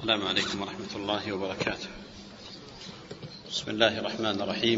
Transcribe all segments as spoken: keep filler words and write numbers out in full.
السلام عليكم ورحمة الله وبركاته. بسم الله الرحمن الرحيم.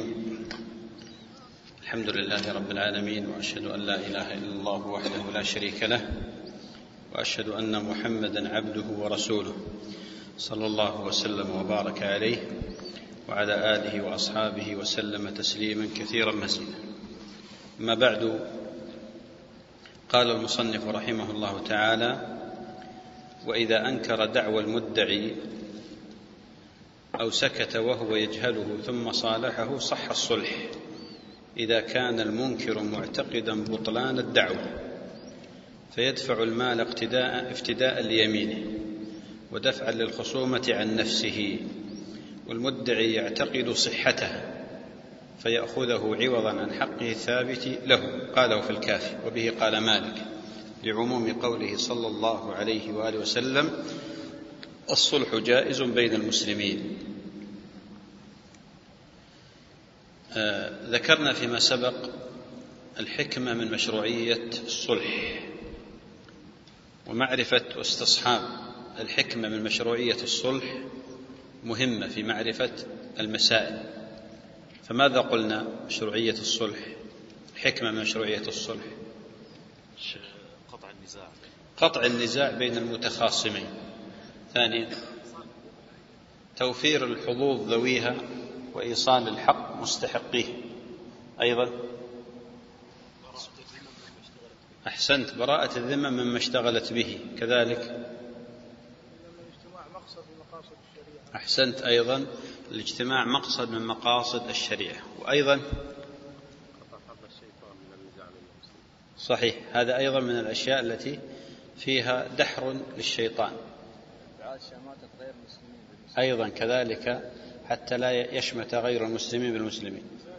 الحمد لله رب العالمين، وأشهد أن لا إله إلا الله وحده لا شريك له، وأشهد أن محمدا عبده ورسوله صلى الله وسلم وبارك عليه وعلى آله وأصحابه وسلم تسليما كثيرا مزيدا. أما بعد، قال المصنف رحمه الله تعالى: وإذا أنكر دعوى المدعي أو سكت وهو يجهله ثم صالحه صح الصلح إذا كان المنكر معتقدا بطلان الدعوة، فيدفع المال اقتداء افتداء ليمينه ودفعا للخصومة عن نفسه، والمدعي يعتقد صحته فيأخذه عوضا عن حقه الثابت له. قاله في الكافي. وبه قال مالك لعموم قوله صلى الله عليه وآله وسلم: الصلح جائز بين المسلمين. آه ذكرنا فيما سبق الحكمة من مشروعية الصلح، ومعرفة واستصحاب الحكمة من مشروعية الصلح مهمة في معرفة المسائل. فماذا قلنا مشروعية الصلح؟ حكمة من مشروعية الصلح قطع النزاع قطع النزاع بين المتخاصمين. ثانيا توفير الحظوظ ذويها وإيصال الحق مستحقيه. أيضا أحسنت، براءة الذمة مما اشتغلت به. كذلك أحسنت، أيضا الاجتماع مقصد من مقاصد الشريعة. وأيضا صحيح، هذا أيضا من الأشياء التي فيها دحر للشيطان. أيضا كذلك حتى لا يشمت غير المسلمين بالمسلمين.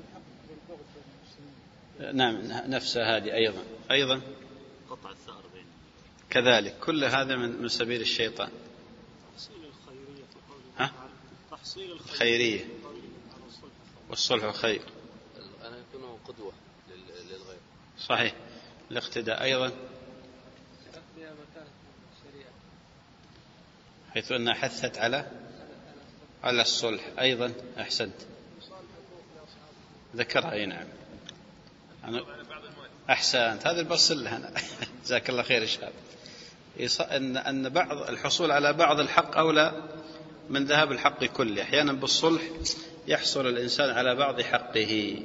نعم، نفس هذه أيضا أيضا قطع الثأر بين كذلك. كل هذا من سبيل الشيطان. ها؟ تحصيل الخيرية والصلح خير. أنا يكون قدوة للغير. صحيح، الاقتداء. أيضا حيث أنها حثت على على الصلح. أيضا أحسنت، ذكرها. أي نعم، أحسنت، هذا البصل هنا. جزاك الله خير يا شباب. أن أن بعض الحصول على بعض الحق أولى من ذهاب الحق كله. أحيانا بالصلح يحصل الإنسان على بعض حقه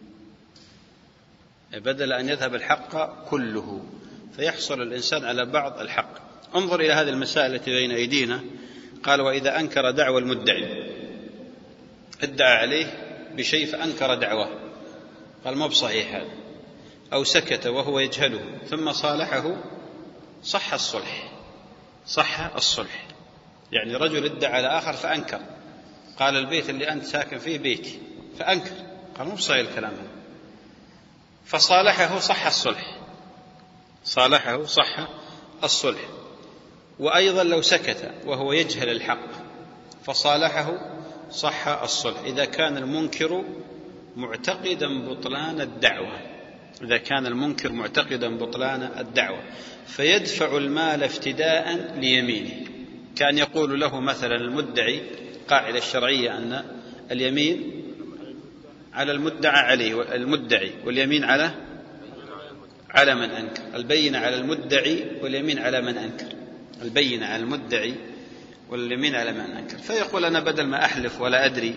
بدل أن يذهب الحق كله، فيحصل الإنسان على بعض الحق. انظر إلى هذه المسائل التي بين أيدينا. قال: وإذا أنكر دعوى المدعي، ادعى عليه بشيء فأنكر دعواه، قال ما بصحيح هذا، أو سكت وهو يجهله ثم صالحه صح الصلح. صح الصلح يعني رجل ادعى على آخر فأنكر، قال البيت اللي أنت ساكن فيه بيتي، فأنكر، قال مو بصحيح الكلام هذا، فصالحه صح الصلح. صالحه صح الصلح. وأيضا لو سكت وهو يجهل الحق فصالحه صح الصلح إذا كان المنكر معتقدا بطلان الدعوة. إذا كان المنكر معتقدا بطلان الدعوة فيدفع المال افتداء ليمينه. كان يقول له مثلا المدعي، قاعدة الشرعية أن اليمين على المدعى عليه المدعي، واليمين على على من أنكر. البينة على المدعي واليمين على من أنكر. البينة على المدعي واليمين على من أنكر. فيقول أنا بدل ما أحلف ولا أدري،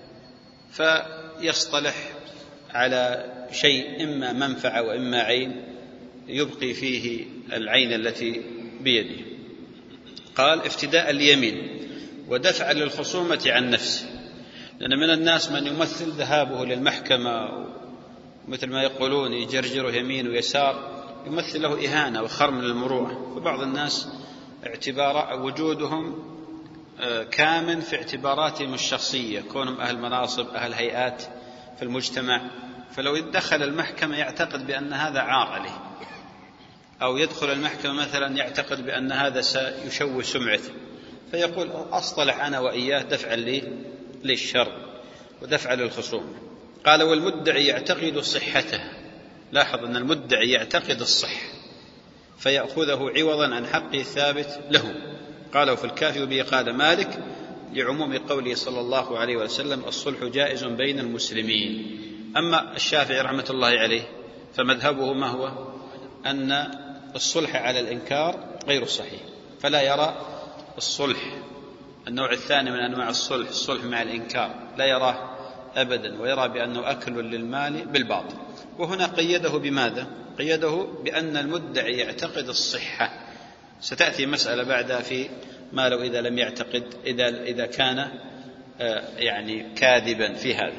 فيصطلح على شيء إما منفعة وإما عين يبقي فيه العين التي بيده. قال افتداء اليمين ودفعا للخصومة عن نفسه. لأن من الناس من يمثل ذهابه للمحكمة، مثل ما يقولون يجرجره يمين ويسار، يمثل له إهانة وخرم للمروءة. فبعض الناس اعتبار وجودهم كامن في اعتباراتهم الشخصية، كونهم أهل مناصب أهل هيئات في المجتمع، فلو دخل المحكمة يعتقد بأن هذا عار عليه، أو يدخل المحكمة مثلا يعتقد بأن هذا سيشوه سمعته، فيقول أصطلح أنا وإياه دفعا لي للشر ودفعا للخصوم. قال: والمدعي يعتقد صحته. لاحظ أن المدعي يعتقد الصح فيأخذه عوضا عن حقه الثابت له. قاله في الكافي وبه قال مالك لعموم قوله صلى الله عليه وسلم الصلح جائز بين المسلمين. أما الشافعي رحمة الله عليه فمذهبه ما هو؟ أن الصلح على الإنكار غير صحيح، فلا يرى الصلح النوع الثاني من أنواع الصلح، الصلح مع الإنكار، لا يراه أبدا، ويرى بأنه أكل للمال بالباطل. وهنا قيده بماذا؟ قيده بأن المدعي يعتقد الصحة. ستأتي مسألة بعدها في ما لو إذا لم يعتقد، إذا, إذا كان يعني كاذبا في هذا.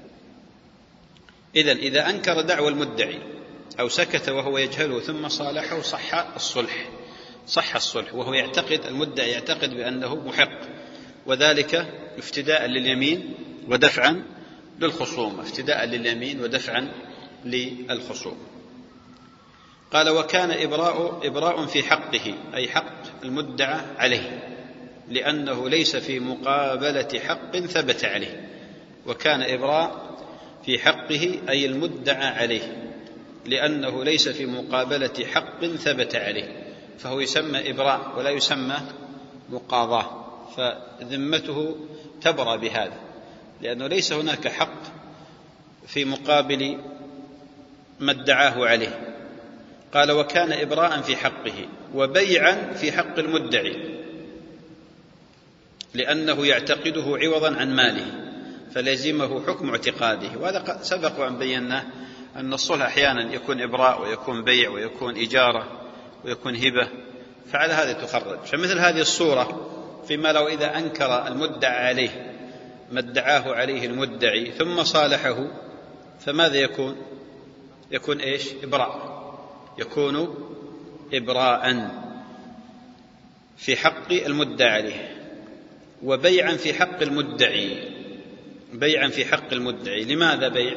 إذن إذا أنكر دعوى المدعي أو سكت وهو يجهله ثم صالحه صح الصلح، صح الصلح وهو يعتقد، المدعي يعتقد بأنه محق، وذلك افتداء لليمين ودفعا للخصوم، افتداء لليمين ودفعا للخصوم. قال وكان إبراء, إبراء في حقه أي حق المدعى عليه، لأنه ليس في مقابلة حق ثبت عليه. وكان إبراء في حقه أي المدعى عليه، لأنه ليس في مقابلة حق ثبت عليه، فهو يسمى إبراء ولا يسمى مقاضاة، فذمته تبرأ بهذا، لأنه ليس هناك حق في مقابل ما ادعاه عليه. قال وكان إبراء في حقه وبيعا في حق المدعي، لأنه يعتقده عوضا عن ماله فلزمه حكم اعتقاده. وهذا سبق وأن بينا أن الصلح أحيانا يكون إبراء ويكون بيع ويكون إجارة ويكون هبة، فعلى هذا تخرج. فمثل هذه الصورة فيما لو إذا أنكر المدعى عليه ما ادعاه عليه المدعي ثم صالحه، فماذا يكون؟ يكون إيش؟ إبراء، يكون إبراء في حق المدعى عليه، وبيعا في حق المدعي، بيعا في حق المدعي. لماذا بيع؟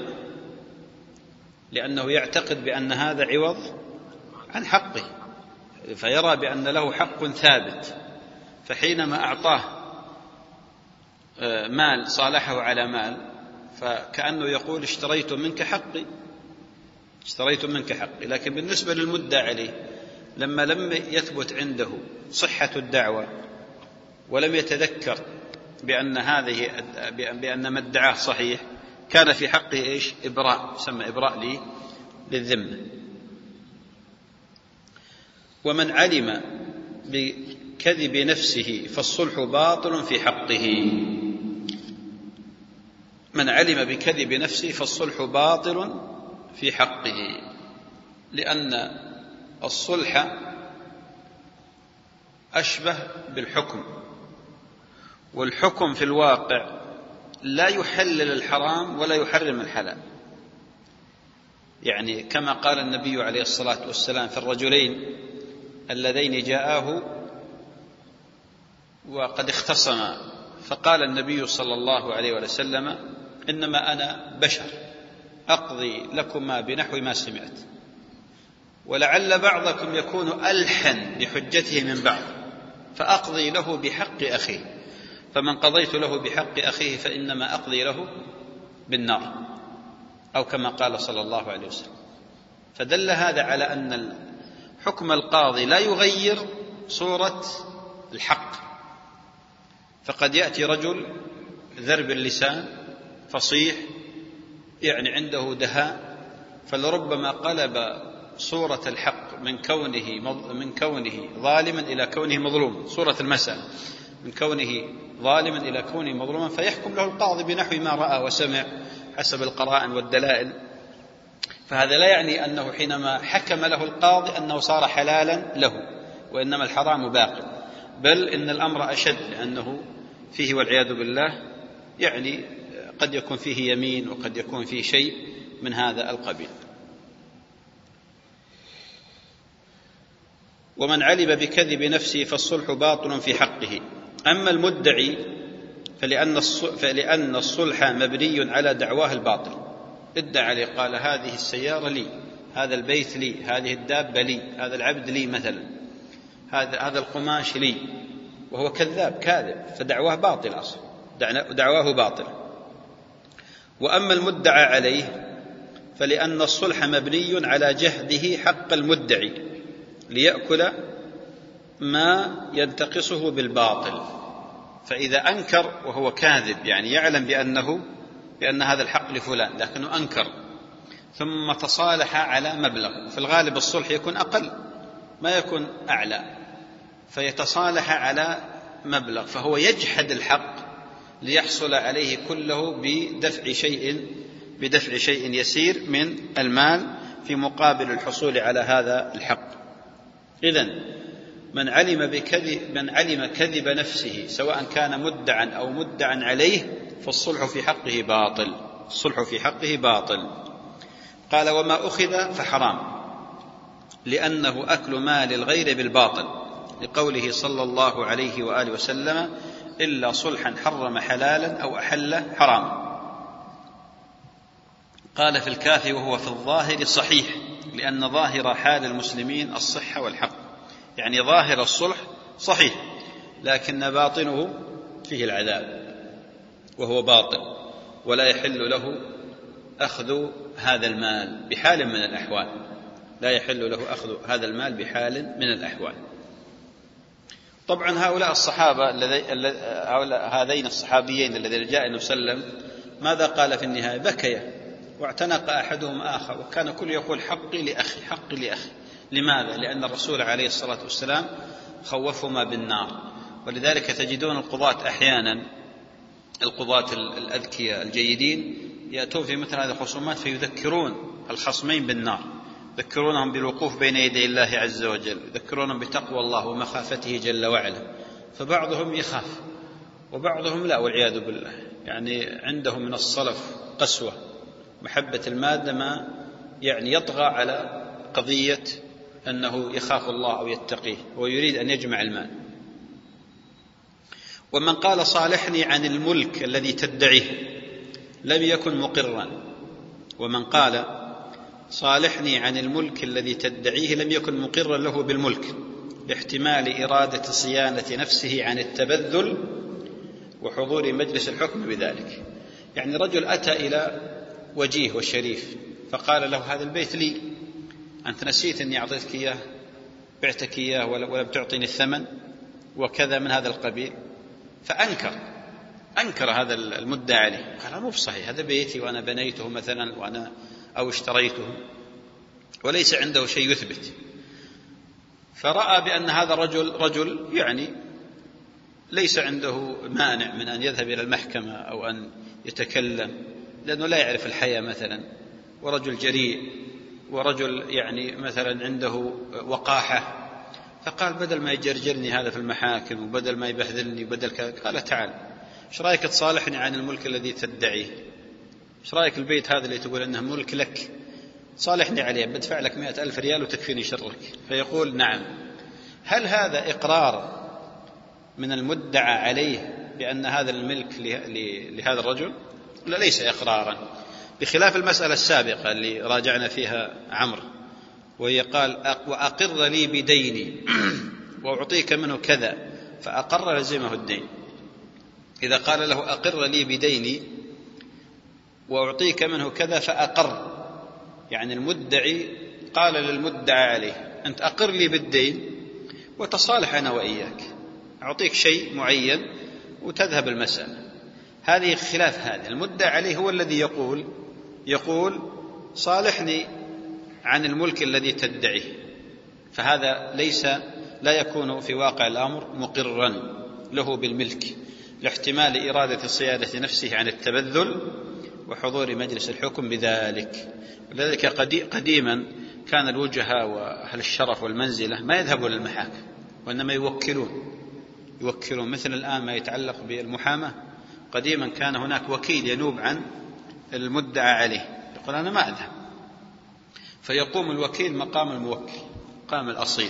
لأنه يعتقد بأن هذا عوض عن حقه، فيرى بأن له حق ثابت، فحينما أعطاه مال صالحه على مال فكأنه يقول اشتريت منك حقي، اشتريت منك حقي. لكن بالنسبة للمدعى عليه لما لم يثبت عنده صحة الدعوة ولم يتذكر بأن هذه بأن ما ادعاه صحيح، كان في حقه إيش؟ إبراء، يسمى إبراء لي للذمة. ومن علم بكذب نفسه فالصلح باطل في حقه. من علم بكذب نفسه فالصلح باطل في حقه، لأن الصلح أشبه بالحكم، والحكم في الواقع لا يحلل الحرام ولا يحرم الحلال. يعني كما قال النبي عليه الصلاة والسلام في الرجلين اللذين جاءاه وقد اختصما، فقال النبي صلى الله عليه وسلم إنما أنا بشر أقضي لكما بنحو ما سمعت، ولعل بعضكم يكون ألحن بحجته من بعض، فأقضي له بحق أخيه، فمن قضيت له بحق أخيه فإنما أقضي له بالنار، أو كما قال صلى الله عليه وسلم. فدل هذا على أن حكم القاضي لا يغير صورة الحق. فقد يأتي رجل ذرب اللسان فصيح، يعني عنده دهاء، فلربما قلب صورة الحق من كونه من كونه ظالما إلى كونه مظلوما، صورة المسألة من كونه ظالما إلى كونه مظلوما، فيحكم له القاضي بنحو ما رأى وسمع حسب القرائن والدلائل. فهذا لا يعني أنه حينما حكم له القاضي أنه صار حلالا له، وإنما الحرام باق، بل إن الأمر أشد، لأنه فيه والعياذ بالله يعني قد يكون فيه يمين وقد يكون فيه شيء من هذا القبيل. ومن علم بكذب نفسه فالصلح باطل في حقه. أما المدعي فلأن الصلح مبني على دعواه الباطل، ادعى عليه، قال هذه السيارة لي، هذا البيت لي، هذه الدابة لي، هذا العبد لي مثلا، هذا هذا القماش لي، وهو كذاب كاذب، فدعواه باطل، أصلا دعواه باطل. وأما المدعى عليه فلأن الصلح مبني على جهده حق المدعي ليأكل ما ينتقصه بالباطل، فإذا أنكر وهو كاذب يعني يعلم بأنه بأن هذا الحق لفلان لكنه أنكر ثم تصالح على مبلغ، في الغالب الصلح يكون أقل ما يكون أعلى، فيتصالح على مبلغ، فهو يجحد الحق ليحصل عليه كله بدفع شيء بدفع شيء يسير من المال في مقابل الحصول على هذا الحق. إذن من علم بكذب من علم كذب نفسه سواء كان مدعا أو مدعا عليه فالصلح في حقه باطل الصلح في حقه باطل. قال: وما أخذ فحرام، لأنه أكل مال الغير بالباطل، لقوله صلى الله عليه وآله وسلم: إلا صلحا حرم حلالا أو أحل حراما. قال في الكافي: وهو في الظاهر صحيح، لأن ظاهر حال المسلمين الصحة والحق، يعني ظاهر الصلح صحيح لكن باطنه فيه العذاب وهو باطل، ولا يحل له أخذ هذا المال بحال من الأحوال لا يحل له أخذ هذا المال بحال من الأحوال. طبعا هؤلاء الصحابة هذين الصحابيين الذين جاء النبي صلى الله عليه وسلم ماذا قال في النهاية؟ بكيا واعتنق أحدهم آخر، وكان كل يقول: حقي لأخي حقي لأخي. لماذا؟ لأن الرسول عليه الصلاة والسلام خوفهما بالنار. ولذلك تجدون القضاة أحيانا القضاة الأذكياء الجيدين يأتون في مثل هذه الخصومات فيذكرون الخصمين بالنار، يذكرونهم بالوقوف بين يدي الله عز وجل، يذكرونهم بتقوى الله ومخافته جل وعلا، فبعضهم يخاف وبعضهم لا والعياذ بالله، يعني عندهم من الصلف قسوة محبة المادة ما يعني يطغى على قضية أنه يخاف الله أو يتقيه ويريد أن يجمع المال. ومن قال: صالحني عن الملك الذي تدعيه لم يكن مقرا ومن قال: صالحني عن الملك الذي تدعيه لم يكن مقرا له بالملك، لاحتمال إرادة صيانة نفسه عن التبذل وحضور مجلس الحكم بذلك. يعني رجل أتى إلى وجيه وشريف فقال له: هذا البيت لي، أنت نسيت أني أعطيتك إياه، بعتك إياه ولم تعطيني الثمن وكذا من هذا القبيل. فأنكر أنكر هذا المدعى عليه، قال: مو بصحيح، هذا بيتي وأنا بنيته مثلا وأنا أو اشتريته، وليس عنده شيء يثبت. فرأى بأن هذا الرجل رجل يعني ليس عنده مانع من أن يذهب إلى المحكمة أو أن يتكلم، لأنه لا يعرف الحياة مثلا، ورجل جريء ورجل يعني مثلا عنده وقاحة. فقال: بدل ما يجرجرني هذا في المحاكم وبدل ما يبهذلني وبدل كذا، قال: تعال، ايش رايك تصالحني عن الملك الذي تدعيه؟ ايش رايك البيت هذا اللي تقول انه ملك لك، صالحني عليه، بدفع لك مئة ألف ريال وتكفيني شرك. فيقول: نعم. هل هذا إقرار من المدعى عليه بأن هذا الملك لهذا الرجل؟ لا، ليس إقرارا، بخلاف المسألة السابقة اللي راجعنا فيها عمرو، وهي قال: وأقر لي بديني وأعطيك منه كذا، فأقر لزمه الدين. إذا قال له: أقر لي بديني وأعطيك منه كذا فأقر، يعني المدعي قال للمدعى عليه: أنت أقر لي بالدين وتصالح أنا وإياك، أعطيك شيء معين وتذهب المسألة. هذه خلاف هذا، المدعى عليه هو الذي يقول يقول صالحني عن الملك الذي تدعيه، فهذا ليس لا يكون في واقع الأمر مقرا له بالملك، لاحتمال إرادة صيادة نفسه عن التبذل وحضور مجلس الحكم بذلك. ولذلك قديما كان الوجهاء وأهل الشرف والمنزلة ما يذهبون للمحاكم وإنما يوكلون يوكلون مثل الآن ما يتعلق بالمحاماة. قديما كان هناك وكيل ينوب عن المدعى عليه، يقول: أنا ما أذهب، فيقوم الوكيل مقام الموكل، مقام الأصيل.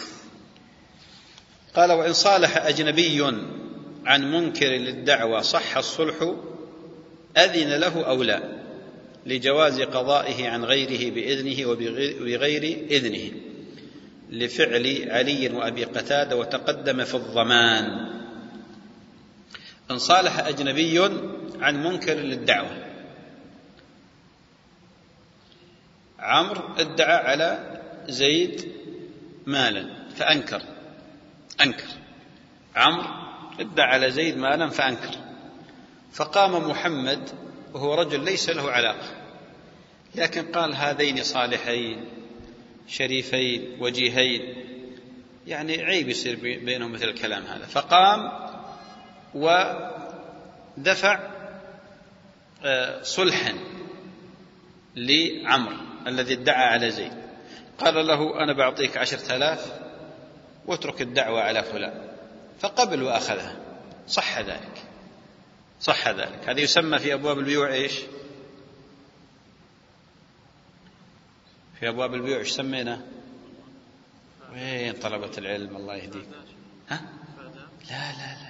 قال: وإن صالح أجنبي عن منكر للدعوى صح الصلح أذن له أو لا، لجواز قضائه عن غيره بإذنه وبغير إذنه، لفعل علي وأبي قتادة وتقدم في الضمان. إن صالح أجنبي عن منكر للدعوة، عمرو ادعى على زيد مالا فأنكر، أنكر. عمرو ادعى على زيد مالا فأنكر، فقام محمد وهو رجل ليس له علاقة، لكن قال هذين صالحين شريفين وجيهين، يعني عيب يصير بينهم مثل الكلام هذا. فقام ودفع صلحا لعمرو الذي ادعى على زيد، قال له أنا بعطيك عشرة آلاف واترك الدعوة على فلان، فقبل وأخذها. صح ذلك، صح ذلك. هذا يسمى في أبواب البيوع إيش؟ في أبواب البيوع إيش سمينا؟ وين طلبة العلم الله يهديك؟ ها؟ لا لا لا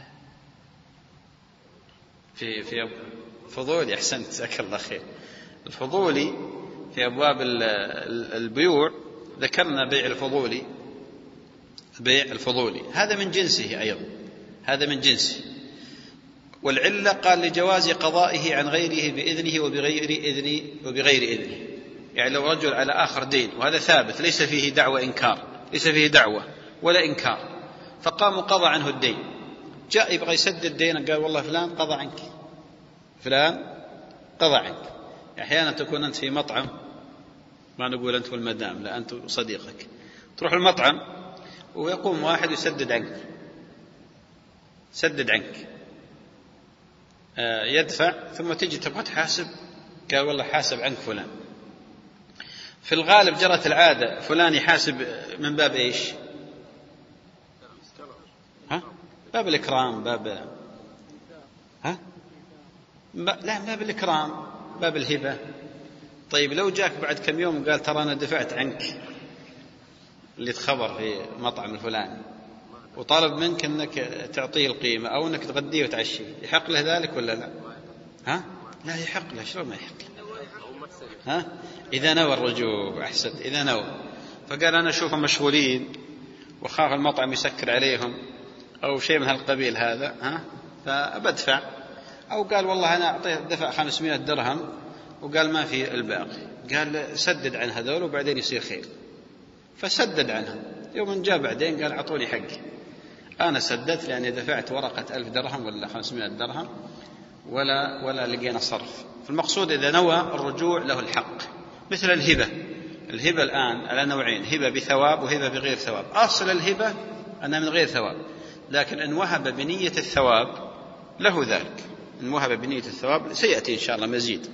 في في أب... فضولي. أحسنت، جزاك الله خير. الفضولي في أبواب البيوع ذكرنا بيع الفضولي، بيع الفضولي هذا من جنسه أيضا، هذا من جنسه. والعلة قال لجواز قضائه عن غيره بإذنه وبغير إذنه وبغير إذنه. يعني لو رجل على آخر دين وهذا ثابت ليس فيه دعوة إنكار، ليس فيه دعوة ولا إنكار، فقام وقضى عنه الدين، جاء يبغى يسدد الدين قال والله فلان قضى عنك، فلان قضى عنك. أحيانا تكون أنت في مطعم، ما نقول أنت والمدام، لا أنت وصديقك، تروح المطعم ويقوم واحد يسدد عنك، سدد عنك، يدفع، ثم تجي تبغى تحاسب، قال والله حاسب عنك فلان. في الغالب جرت العادة فلان يحاسب من باب إيش؟ ها؟ باب الإكرام، باب ها؟ لا، باب الإكرام، باب الهبة. طيب لو جاك بعد كم يوم وقال ترى أنا دفعت عنك اللي تخبر في مطعم الفلاني وطالب منك أنك تعطيه القيمة أو أنك تغديه وتعشيه، يحق له ذلك ولا لا؟ ها؟ لا يحق له. شلون ما يحق له؟ ها؟ إذا نوى الرجوع. أحسن، إذا نوى. فقال أنا أشوفهم مشغولين وخاف المطعم يسكر عليهم أو شيء من هالقبيل هذا، ها؟ فبدفع. أو قال والله أنا أعطيه دفع خمسمائة درهم وقال ما في الباقي، قال سدد عن هذول وبعدين يصير خير، فسدد عنهم. يوم جاء بعدين قال أعطوني حقي، أنا سددت لأني دفعت ورقة ألف درهم ولا خمسمائة درهم ولا ولا لقينا صرف. فالمقصود إذا نوى الرجوع له الحق. مثل الهبة، الهبة الآن على نوعين، هبة بثواب وهبة بغير ثواب. أصل الهبة أنها من غير ثواب، لكن إن وهب بنية الثواب له ذلك، إن وهب بنية الثواب سيأتي إن شاء الله مزيد.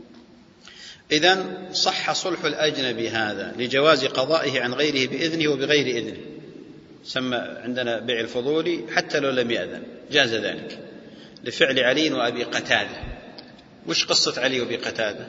إذن صح صلح الأجنبي هذا لجواز قضائه عن غيره بإذنه وبغير إذنه. سمى عندنا بيع الفضولي حتى لو لم يأذن، جاز ذلك لفعل علي وأبي قتادة. وش قصة علي وأبي قتادة؟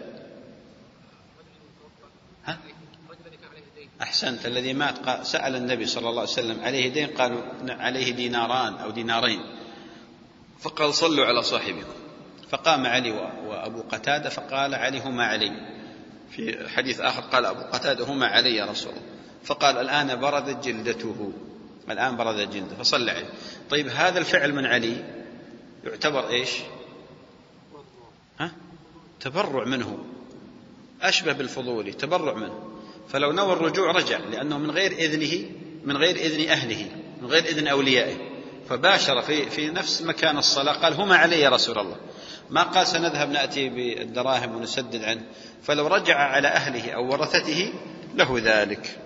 ها؟ أحسنت. الذي مات سأل النبي صلى الله عليه وسلم عليه دين، قالوا عليه ديناران أو دينارين، فقال صلوا على صاحبكم. فقام علي وأبو قتادة فقال علي هما علي. في حديث آخر قال أبو قتادة هما علي يا رسول الله. فقال الآن بردت جلدته، الآن بردت جلده، فصلى عليه. طيب هذا الفعل من علي يعتبر إيش؟ ها؟ تبرع منه، أشبه بالفضولي، تبرع منه. فلو نوى الرجوع رجع، لأنه من غير إذنه، من غير إذن أهله، من غير إذن أوليائه، فباشر في في نفس مكان الصلاة قال هما علي يا رسول الله، ما قال سنذهب نأتي بالدراهم ونسدد عنه. فلو رجع على أهله أو ورثته له ذلك.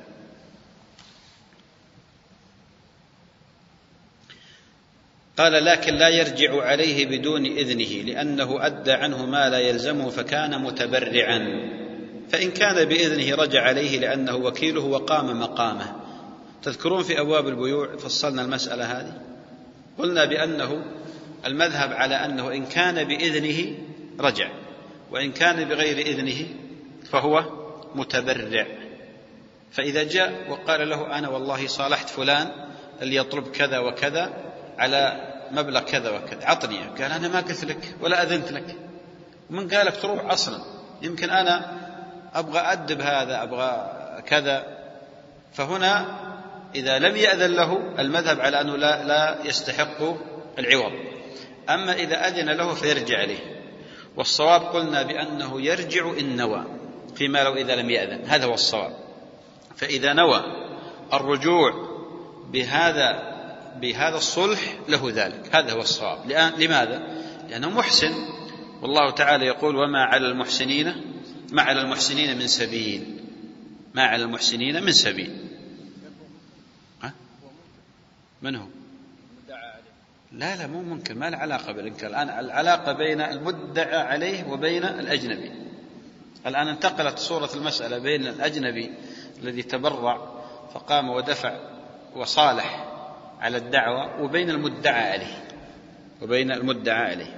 قال لكن لا يرجع عليه بدون إذنه، لأنه أدى عنه ما لا يلزمه فكان متبرعا. فإن كان بإذنه رجع عليه لأنه وكيله وقام مقامه. تذكرون في أبواب البيوع فصلنا المسألة هذه، قلنا بأنه المذهب على أنه إن كان بإذنه رجع، وإن كان بغير إذنه فهو متبرع. فإذا جاء وقال له أنا والله صالحت فلان اللي يطلب كذا وكذا على مبلغ كذا وكذا، عطني، قال أنا ما قلت لك ولا أذنت لك، ومن قالك تروح أصلا، يمكن أنا أبغى أدب هذا، أبغى كذا. فهنا إذا لم يأذن له المذهب على أنه لا, لا يستحق العوض. أما إذا أذن له فيرجع عليه، والصواب قلنا بأنه يرجع إن نوى، فيما لو إذا لم يأذن، هذا هو الصواب. فإذا نوى الرجوع بهذا بهذا الصلح له ذلك، هذا هو الصواب. لماذا؟ لأنه محسن، والله تعالى يقول وما على المحسنين ما على المحسنين من سبيل، ما على المحسنين من سبيل. ها؟ من هو؟ لا لا مو ممكن، ما له علاقة بالإنكار. الآن العلاقة بين المدعى عليه وبين الأجنبي. الآن انتقلت صورة المسألة بين الأجنبي الذي تبرع فقام ودفع وصالح على الدعوة وبين المدعى عليه وبين المدعى عليه.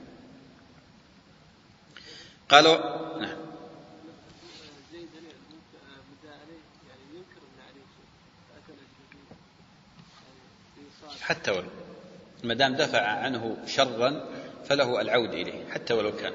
قالوا نعم حتى ولو ما دام دفع عنه شرا فله العود إليه حتى ولو كان،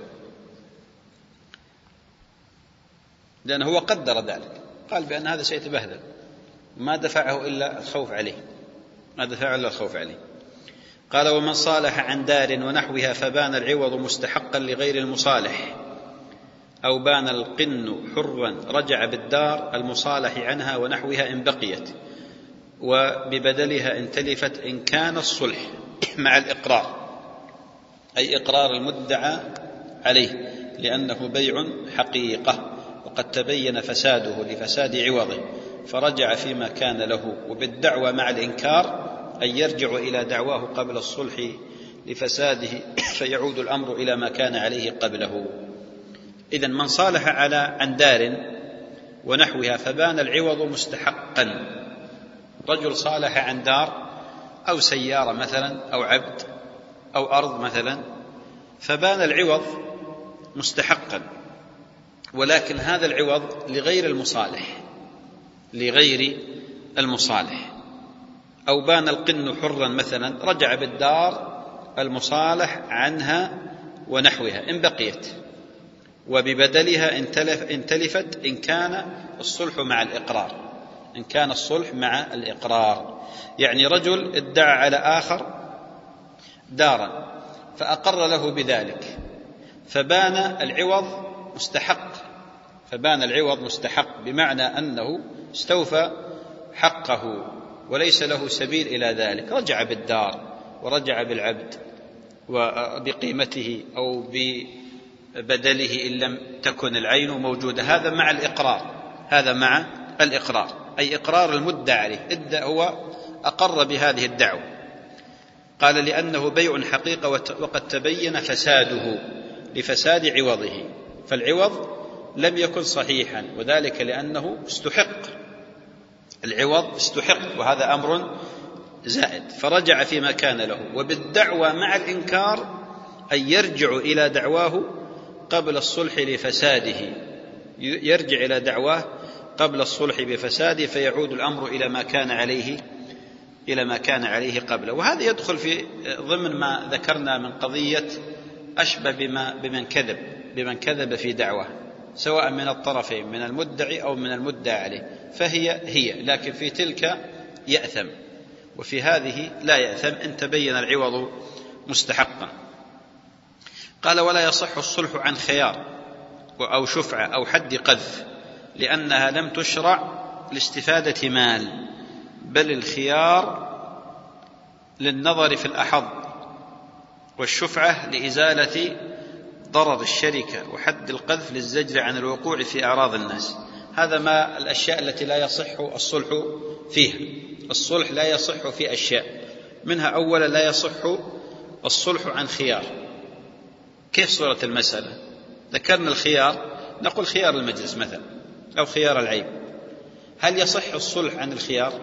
لأنه هو قدر ذلك، قال بأن هذا سيتبهدل، ما دفعه إلا الخوف عليه، ما دفعه إلا الخوف عليه. قال ومن صالح عن دار ونحوها فبان العوض مستحقا لغير المصالح، أو بان القن حرا رجع بالدار المصالح عنها ونحوها إن بقيت، وببدلها إن تلفت إن كان الصلح مع الإقرار، أي إقرار المدعى عليه، لأنه بيع حقيقة وقد تبين فساده لفساد عوضه فرجع فيما كان له، وبالدعوى مع الإنكار أن يرجع إلى دعواه قبل الصلح لفساده فيعود الأمر إلى ما كان عليه قبله. إذن من صالح على عن دار ونحوها فبان العوض مستحقا، رجل صالح عن دار أو سيارة مثلا أو عبد أو أرض مثلا، فبان العوض مستحقا، ولكن هذا العوض لغير المصالح لغير المصالح. أو بان القن حرا مثلا رجع بالدار المصالح عنها ونحوها إن بقيت، وببدلها إن, تلف إن تلفت إن كان الصلح مع الإقرار، إن كان الصلح مع الإقرار. يعني رجل ادعى على آخر دارا فأقر له بذلك فبان العوض مستحق، فبان العوض مستحق بمعنى أنه استوفى حقه وليس له سبيل إلى ذلك، رجع بالدار ورجع بالعبد وبقيمته أو ببدله إن لم تكن العين موجودة. هذا مع الإقرار، هذا مع الإقرار، أي إقرار المدعى عليه، هو أقر بهذه الدعوة. قال لأنه بيع حقيقة وقد تبين فساده لفساد عوضه، فالعوض لم يكن صحيحا، وذلك لأنه استحق، العوض استحق وهذا أمر زائد، فرجع فيما كان له. وبالدعوى مع الإنكار أن يرجع إلى دعواه قبل الصلح لفساده، يرجع إلى دعواه قبل الصلح بفساده فيعود الأمر إلى ما كان عليه إلى ما كان عليه قبله. وهذا يدخل في ضمن ما ذكرنا من قضية أشبه بما بمن كذب بمن كذب في دعوة، سواء من الطرفين من المدعي أو من المدعى عليه، فهي هي، لكن في تلك يأثم وفي هذه لا يأثم إن تبين العوض مستحقا. قال ولا يصح الصلح عن خيار أو شفعة أو حد قذف، لأنها لم تشرع لاستفادة مال، بل الخيار للنظر في الأحظ، والشفعة لإزالة ضرر الشركة، وحد القذف للزجر عن الوقوع في أعراض الناس. هذا ما الأشياء التي لا يصح الصلح فيها. الصلح لا يصح في أشياء، منها أولا لا يصح الصلح عن خيار. كيف صورة المسألة؟ ذكرنا الخيار، نقول خيار المجلس مثلا أو خيار العيب، هل يصح الصلح عن الخيار؟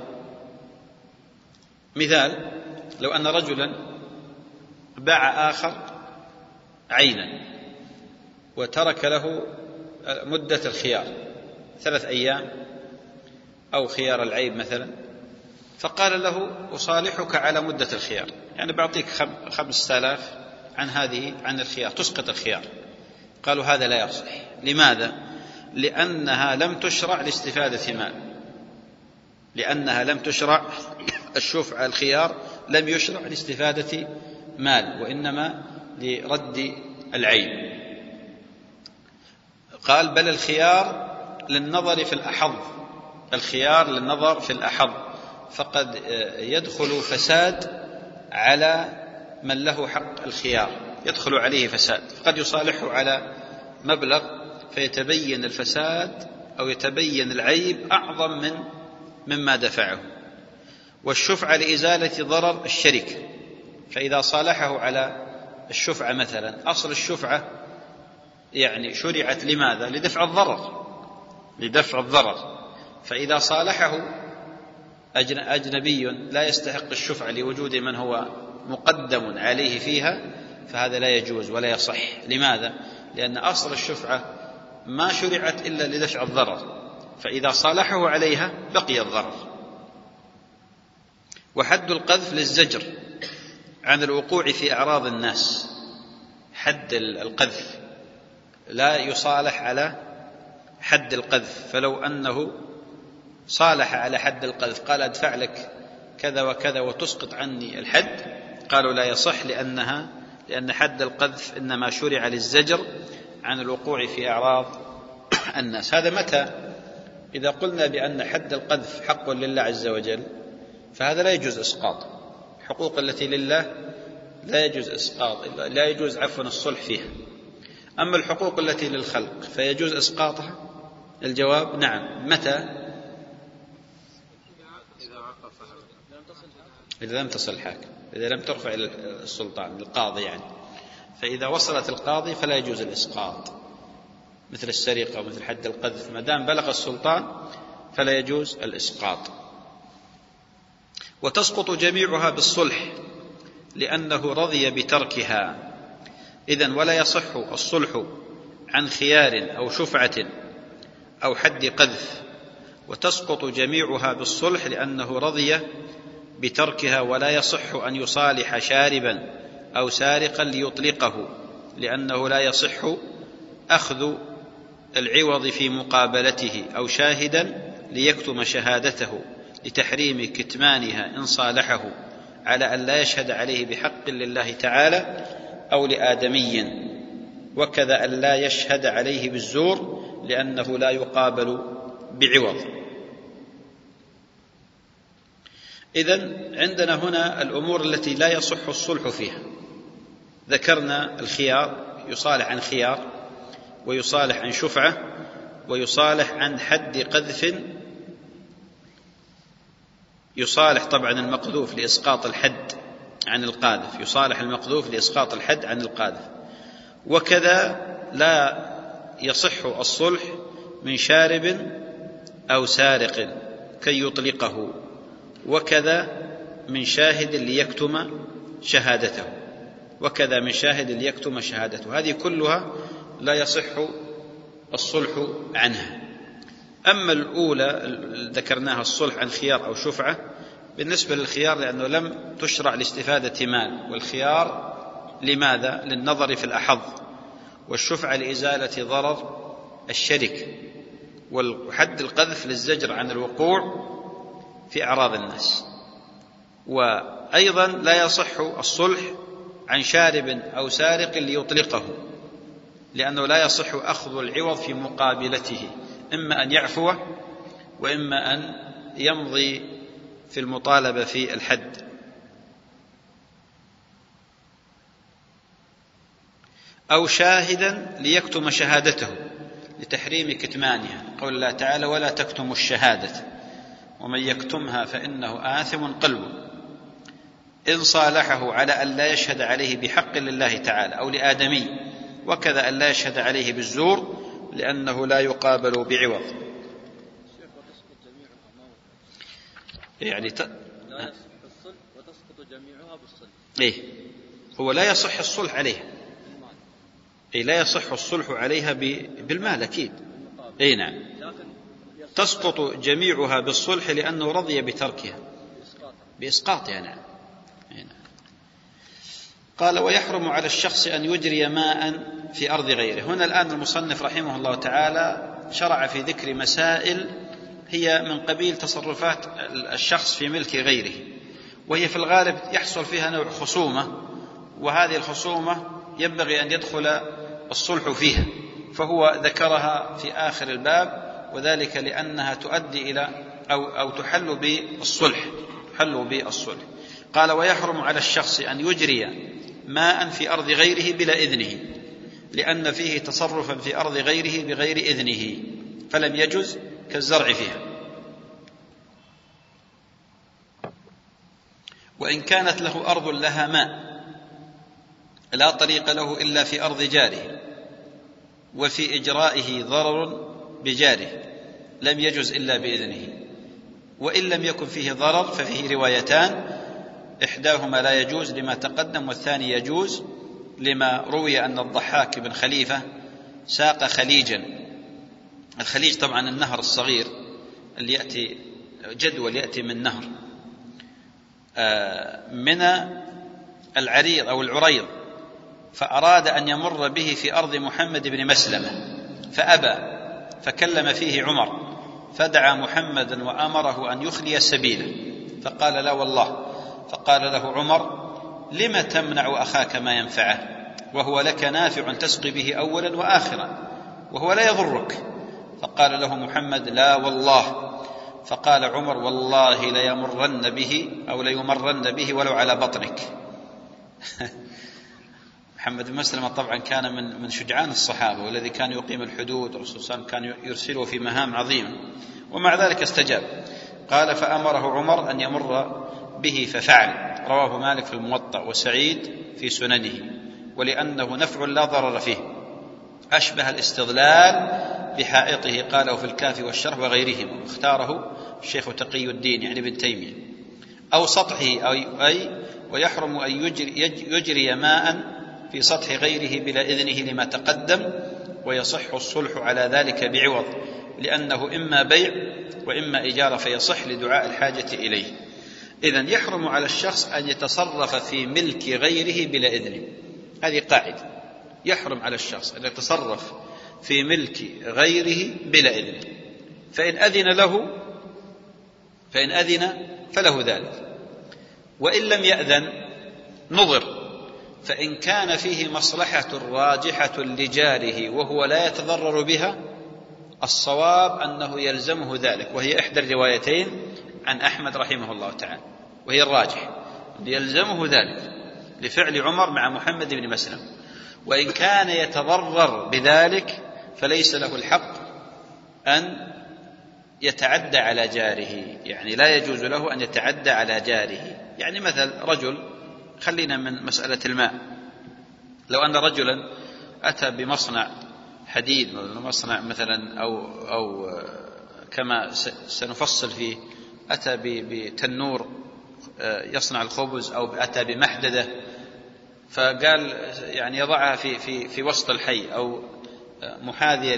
مثال، لو أن رجلا باع آخر عينا وترك له مدة الخيار ثلاث أيام أو خيار العيب مثلا، فقال له أصالحك على مدة الخيار، يعني بعطيك خمسة آلاف عن هذه عن الخيار تسقط الخيار. قالوا هذا لا يصح. لماذا؟ لأنها لم تشرع لاستفادة مال، لأنها لم تشرع الشفعة الخيار لم يشرع لاستفادة مال، وإنما لرد العين. قال بل الخيار للنظر في الأحظ، الخيار للنظر في الأحظ، فقد يدخل فساد على من له حق الخيار، يدخل عليه فساد، فقد يصالحه على مبلغ فيتبين الفساد أو يتبين العيب أعظم من مما دفعه. والشفعة لإزالة ضرر الشركة، فإذا صالحه على الشفعة مثلا، أصل الشفعة يعني شرعت لماذا؟ لدفع الضرر، لدفع الضرر، فإذا صالحه أجنبي لا يستحق الشفعة لوجود من هو مقدم عليه فيها، فهذا لا يجوز ولا يصح. لماذا؟ لأن أصل الشفعة ما شرعت إلا لدفع الضرر، فإذا صالحه عليها بقي الضرر. وحد القذف للزجر عن الوقوع في أعراض الناس، حد القذف لا يصالح على حد القذف، فلو أنه صالح على حد القذف قال أدفع لك كذا وكذا وتسقط عني الحد، قالوا لا يصح، لأنها لأن حد القذف إنما شرع للزجر عن الوقوع في أعراض الناس. هذا متى؟ إذا قلنا بأن حد القذف حق لله عز وجل فهذا لا يجوز إسقاط. الحقوق التي لله لا يجوز إسقاط، لا يجوز عفوا الصلح فيها. أما الحقوق التي للخلق فيجوز إسقاطها. الجواب نعم. متى؟ إذا لم تصل الحاكم، إذا لم ترفع إلى السلطان القاضي يعني، فإذا وصلت القاضي فلا يجوز الإسقاط، مثل السرقة ومثل حد القذف، ما دام بلغ السلطان فلا يجوز الإسقاط. وتسقط جميعها بالصلح لأنه رضي بتركها. إذن ولا يصح الصلح عن خيار أو شفعة أو حد قذف، وتسقط جميعها بالصلح لأنه رضي بتركها. ولا يصح أن يصالح شاربا أو سارقا ليطلقه، لأنه لا يصح أخذ العوض في مقابلته، أو شاهدا ليكتم شهادته لتحريم كتمانها إن صالحه على أن لا يشهد عليه بحق لله تعالى أو لآدمي، وكذا أن لا يشهد عليه بالزور لأنه لا يقابل بعوض. إذن عندنا هنا الأمور التي لا يصح الصلح فيها. ذكرنا الخيار، يصالح عن خيار، ويصالح عن شفعة، ويصالح عن حد قذف، يصالح طبعا المقذوف لإسقاط الحد عن القاذف، يصالح المقذوف لإسقاط الحد عن القاذف. وكذا لا يصح الصلح من شارب أو سارق كي يطلقه، وكذا من شاهد ليكتم شهادته، وكذا من شاهد ليكتم شهادته. هذه كلها لا يصح الصلح عنها. أما الأولى ذكرناها الصلح عن خيار أو شفعة، بالنسبة للخيار لأنه لم تشرع لاستفادة مال، والخيار لماذا؟ للنظر في الأحظ، والشفعة لإزالة ضرر الشرك، وحد القذف للزجر عن الوقوع في أعراض الناس. وأيضا لا يصح الصلح عن شارب أو سارق ليطلقه، لأنه لا يصح أخذ العوض في مقابلته، إما أن يعفو وإما أن يمضي في المطالبة في الحد. أو شاهدا ليكتم شهادته لتحريم كتمانها، قول الله تعالى ولا تكتموا الشهادة ومن يكتمها فإنه آثم قلبه، إن صالحه على أن لا يشهد عليه بحق لله تعالى أو لآدمي، وكذا أن لا يشهد عليه بالزور لأنه لا يقابل بعوض. يعني ت... لا يصح الصلح وتسقط جميعها بالصلح. إيه هو لا يصح الصلح عليها، إيه لا يصح الصلح عليها ب... بالمال أكيد. إيه نعم، تسقط جميعها بالصلح لأنه رضي بتركها بإسقاطها. نعم. إيه نعم. قال ويحرم على الشخص أن يجري ماء في أرض غيره. هنا الآن المصنف رحمه الله تعالى شرع في ذكر مسائل هي من قبيل تصرفات الشخص في ملك غيره، وهي في الغالب يحصل فيها نوع خصومة، وهذه الخصومة ينبغي أن يدخل الصلح فيها، فهو ذكرها في آخر الباب، وذلك لأنها تؤدي إلى أو, أو تحل بالصلح تحل بالصلح. قال ويحرم على الشخص أن يجري ماء في أرض غيره بلا إذنه، لأن فيه تصرفا في أرض غيره بغير إذنه فلم يجز كالزرع فيها. وإن كانت له أرض لها ماء لا طريق له إلا في أرض جاره وفي إجرائه ضرر بجاره لم يجز إلا بإذنه. وإن لم يكن فيه ضرر ففيه روايتان، إحداهما لا يجوز لما تقدم والثاني يجوز لما روي أن الضحاك بن خليفة ساق خليجا. الخليج طبعا النهر الصغير اللي يأتي جدول يأتي من نهر من العريض أو العريض، فأراد أن يمر به في أرض محمد بن مسلمة فأبى، فكلم فيه عمر فدعا محمدا وأمره أن يخلي سبيله فقال لا والله. فقال له عمر لم تمنع أخاك ما ينفعه وهو لك نافع تسقي به أولا وآخرا وهو لا يضرك؟ فقال له محمد لا والله. فقال عمر والله ليمرن به أو ليمرن به ولو على بطنك. محمد بن مسلمة طبعا كان من من شجعان الصحابة والذي كان يقيم الحدود، الرسول صلى الله عليه وسلم كان يرسله في مهام عظيمة ومع ذلك استجاب. قال فأمره عمر أن يمر به ففعل. رواه مالك في الموطأ وسعيد في سننه، ولأنه نفع لا ضرر فيه أشبه الاستظلال بحائطه قاله في الكافي والشرح وغيرهم، واختاره الشيخ تقي الدين يعني ابن تيمية. أو سطحه أي ويحرم أن يجري, يجري ماء في سطح غيره بلا إذنه لما تقدم، ويصح الصلح على ذلك بعوض لأنه إما بيع وإما إجارة فيصح لدعاء الحاجة إليه. إذن يحرم على الشخص أن يتصرف في ملك غيره بلا إذنه، هذه قاعدة، يحرم على الشخص أن يتصرف في ملك غيره بلا إذنه، فإن أذن له فإن أذن فله ذلك، وإن لم يأذن نظر. فإن كان فيه مصلحة راجحة لجاره وهو لا يتضرر بها الصواب أنه يلزمه ذلك، وهي إحدى الروايتين عن أحمد رحمه الله تعالى، وهي الراجح يلزمه ذلك لفعل عمر مع محمد بن مسلم. وإن كان يتضرر بذلك فليس له الحق أن يتعدى على جاره، يعني لا يجوز له أن يتعدى على جاره. يعني مثل رجل، خلينا من مسألة الماء، لو أن رجلا أتى بمصنع حديد مصنع مثلا أو, أو كما سنفصل فيه أتى بتنور يصنع الخبز أو أتى بمحددة، فقال يعني يضعها في, في, في وسط الحي أو محاذية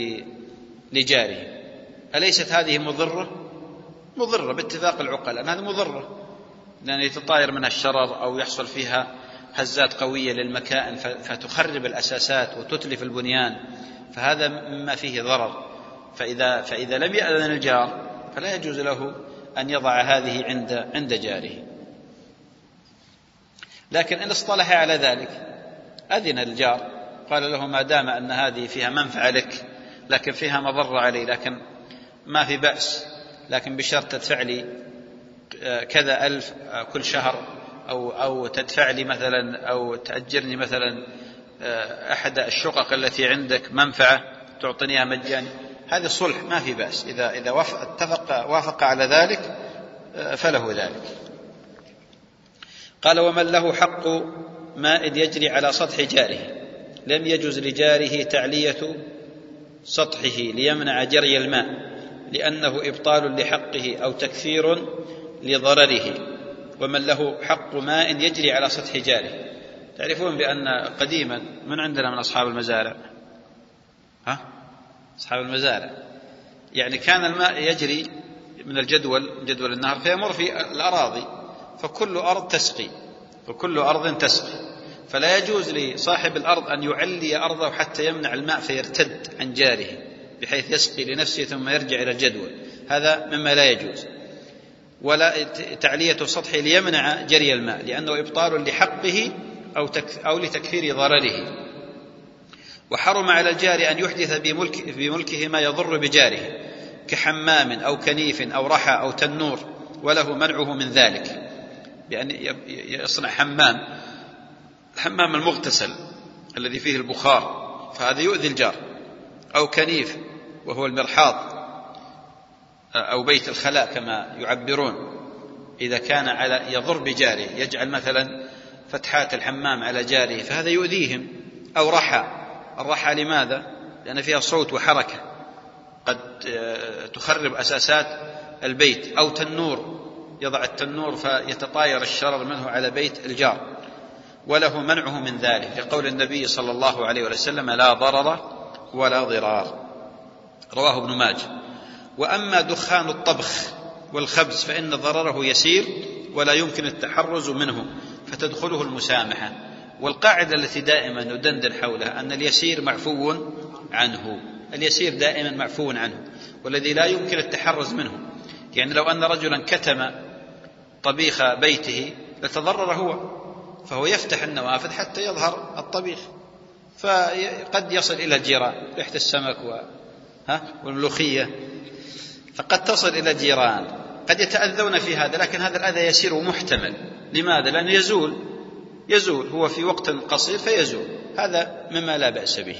لجاره، أليست هذه مضرة؟ مضرة باتفاق العقلاء أن هذه مضرة، لأن يتطاير منها الشرر أو يحصل فيها هزات قوية للمكائن فتخرب الأساسات وتتلف البنيان، فهذا مما فيه ضرر. فإذا, فإذا لم يأذن الجار فلا يجوز له أن يضع هذه عند, عند جاره. لكن إن اصطلح على ذلك أذن الجار، قال له ما دام أن هذه فيها منفعة لك لكن فيها مضرة علي، لكن ما في بأس، لكن بشرط تدفع لي كذا ألف كل شهر، أو, أو تدفع لي مثلا أو تأجرني مثلا أحد الشقق التي عندك منفعة تعطينيها مجاني، هذا الصلح ما في بأس. إذا, إذا اتفق وافق على ذلك فله ذلك. قال ومن له حق ماء يجري على سطح جاره لم يجوز لجاره تعلية سطحه ليمنع جري الماء، لأنه إبطال لحقه أو تكثير لضرره. ومن له حق ماء يجري على سطح جاره، تعرفون بأن قديما من عندنا من أصحاب المزارع، ها أصحاب المزارع يعني كان الماء يجري من الجدول جدول النهر فيمر في الأراضي، فكل أرض تسقي وكل أرض تسقي، فلا يجوز لصاحب الأرض أن يعلي أرضه حتى يمنع الماء فيرتد عن جاره بحيث يسقي لنفسه ثم يرجع إلى الجدول، هذا مما لا يجوز. ولا تعلية سطحه ليمنع جري الماء، لأنه إبطال لحقه أو, أو لتكثير ضرره. وحرم على الجار أن يحدث بملك بملكه ما يضر بجاره كحمام أو كنيف أو رحى أو تنور، وله منعه من ذلك، بأن يصنع حمام، الحمام المغتسل الذي فيه البخار، فهذا يؤذي الجار، أو كنيف وهو المرحاض أو بيت الخلاء كما يعبرون، إذا كان على يضر بجاره، يجعل مثلا فتحات الحمام على جاره فهذا يؤذيهم، أو رحى. الرحى لماذا؟ لأن فيها صوت وحركة قد تخرب أساسات البيت، أو تنور، يضع التنور فيتطاير الشرر منه على بيت الجار، وله منعه من ذلك، لقول النبي صلى الله عليه وسلم لا ضرر ولا ضرار، رواه ابن ماجه. وأما دخان الطبخ والخبز فإن ضرره يسير ولا يمكن التحرز منه، فتدخله المسامحة. والقاعدة التي دائما ندندن حولها أن اليسير معفو عنه، اليسير دائما معفو عنه، والذي لا يمكن التحرز منه. يعني لو أن رجلا كتم طبيخ بيته لتضرر هو، فهو يفتح النوافذ حتى يظهر الطبيخ، فقد يصل إلى الجيران، ريحة السمك والملوخية، فقد تصل إلى الجيران، قد يتأذون في هذا، لكن هذا الأذى يسير ومحتمل. لماذا؟ لأنه يزول يزول هو في وقت قصير فيزول، هذا مما لا بأس به.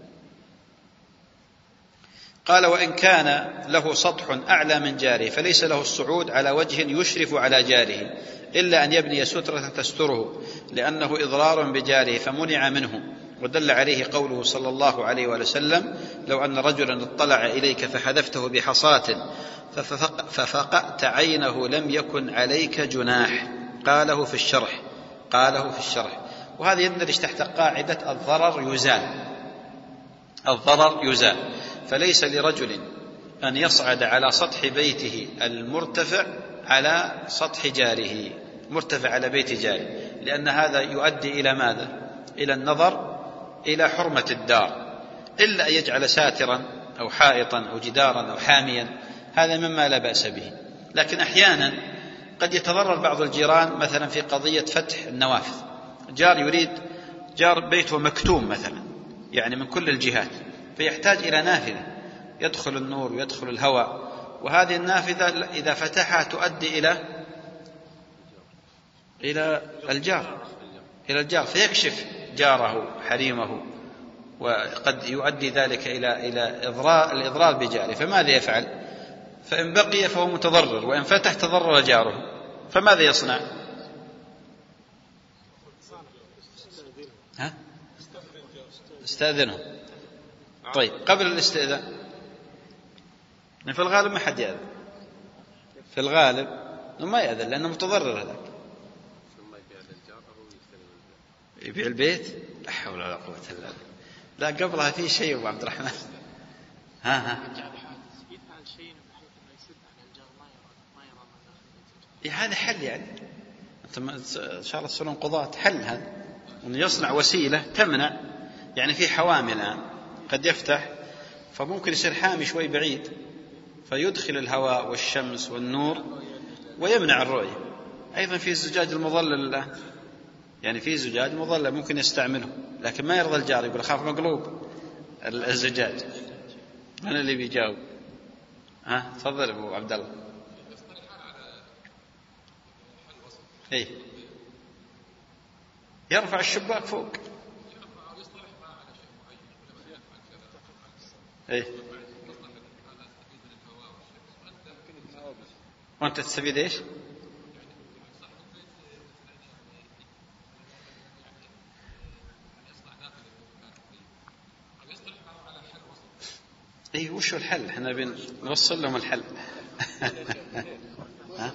قال وإن كان له سطح أعلى من جاره فليس له الصعود على وجه يشرف على جاره، إلا أن يبني سترة تستره، لأنه إضرار بجاره فمنع منه. ودل عليه قوله صلى الله عليه وسلم لو أن رجلا اطلع إليك فحذفته بحصاة ففقأت عينه لم يكن عليك جناح. قاله في الشرح قاله في الشرح وهذا يندرج تحت قاعدة الضرر يزال، الضرر يزال. فليس لرجل أن يصعد على سطح بيته المرتفع على سطح جاره، مرتفع على بيت جاره، لأن هذا يؤدي إلى ماذا؟ إلى النظر إلى حرمة الدار، إلا أن يجعل ساترا أو حائطا أو جدارا أو حاميا، هذا مما لا بأس به. لكن أحيانا قد يتضرر بعض الجيران مثلا في قضية فتح النوافذ، جار يريد جار بيته مكتوم مثلا، يعني من كل الجهات، فيحتاج إلى نافذة يدخل النور ويدخل الهواء، وهذه النافذة إذا فتحها تؤدي إلى إلى الجار إلى الجار فيكشف جاره حريمه، وقد يؤدي ذلك إلى إلى إضرار الإضرار بجاره، فماذا يفعل؟ فإن بقي فهو متضرر، وإن فتح تضرر جاره، فماذا يصنع؟ ها؟ استأذنه. طيب قبل الاستئذان في الغالب ما حد يأذن، في الغالب ما يأذن لأنه متضرر، هذاك يبيع البيت، لا حول ولا قوة إلا بالله. لا قبلها في شيء أبو عبد الرحمن. ها ها هذا حل، يعني أنتم إن شاء الله تصيرون قضاة، حل هذا أن يصنع وسيلة تمنع، يعني في حوامي الآن قد يفتح فممكن يصير حامي شوي بعيد فيدخل الهواء والشمس والنور ويمنع الرؤية. أيضا في الزجاج المظلل الآن، يعني في زجاج مظلل ممكن يستعمله، لكن ما يرضى الجار، يقول أخاف مقلوب الزجاج. من اللي بيجاوب؟ ها تفضل أبو عبد الله. إيه يرفع الشباك فوق. إيه وأنت تستفيد إيش؟ إيه وش الحل؟ إحنا بنوصل لهم الحل. ها؟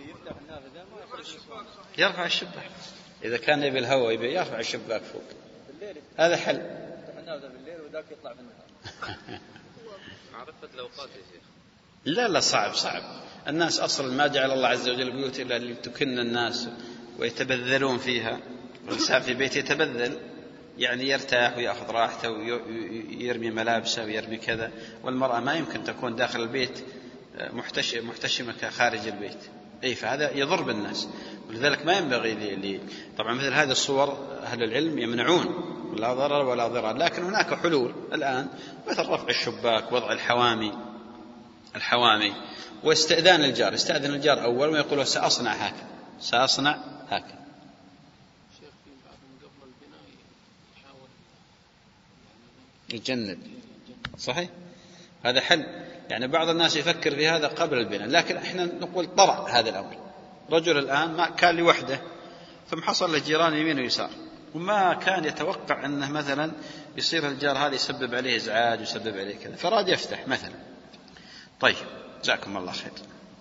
يرفع الشباك إذا كان يبي الهواء يبي يرفع الشباك فوق، هذا حل. بالليل وذاك يطلع بالنهار. عرفت الأوقات يا شيخ؟ لا لا صعب صعب. الناس أصلا ما جعل الله عز وجل بيوت إلا لتكن الناس ويتبذلون فيها، والإنسان في بيته يتبذل، يعني يرتاح ويأخذ راحته ويرمي ملابسه ويرمي كذا، والمرأة ما يمكن تكون داخل البيت محتشمة خارج البيت. أي فهذا يضر بالناس، ولذلك ما ينبغي لي. طبعا مثل هذه الصور أهل العلم يمنعون، لا ضرر ولا ضرار، لكن هناك حلول الآن مثل رفع الشباك، وضع الحوامي، الحوامي. واستئذان الجار، استأذن الجار أول ويقول سأصنع هكذا، سأصنع هكذا. يجنب، صحيح، هذا حل. يعني بعض الناس يفكر في هذا قبل البناء، لكن احنا نقول طرأ هذا الأمر. رجل الآن ما كان لوحده، ثم حصل له جيران يمين ويسار، وما كان يتوقع أنه مثلا يصير الجار هذا يسبب عليه إزعاج ويسبب عليه كذا، فراد يفتح مثلا. طيب، جزاكم الله خير.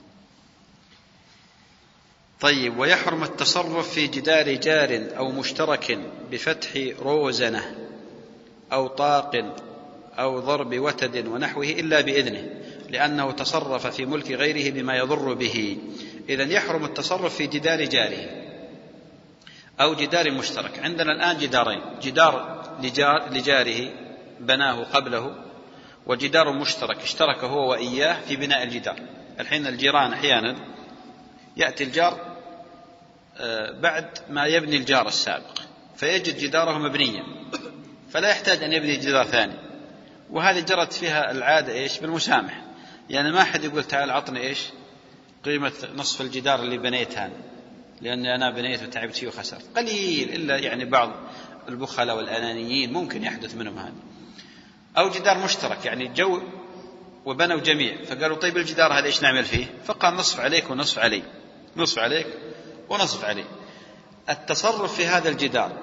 طيب، ويحرم التصرف في جدار جار أو مشترك بفتح روزنة أو طاق أو ضرب وتد ونحوه إلا بإذنه، لأنه تصرف في ملك غيره بما يضر به. إذن يحرم التصرف في جدار جاره أو جدار مشترك. عندنا الآن جدارين، جدار لجار لجاره بناه قبله، وجدار مشترك اشترك هو وإياه في بناء الجدار. الحين الجيران أحيانا يأتي الجار بعد ما يبني الجار السابق فيجد جداره مبنيا، فلا يحتاج أن يبني جدار ثاني. وهذه جرت فيها العادة إيش؟ بالمسامح. يعني ما أحد يقول تعال عطني إيش قيمة نصف الجدار اللي بنيتها لأني أنا بنيت وتعبت فيه وخسرت، قليل، إلا يعني بعض البخلاء والأنانيين ممكن يحدث منهم هذا. أو جدار مشترك، يعني جو وبنوا جميع، فقالوا طيب الجدار هذا إيش نعمل فيه؟ فقال نصف عليك ونصف علي، نصف عليك ونصف علي. التصرف في هذا الجدار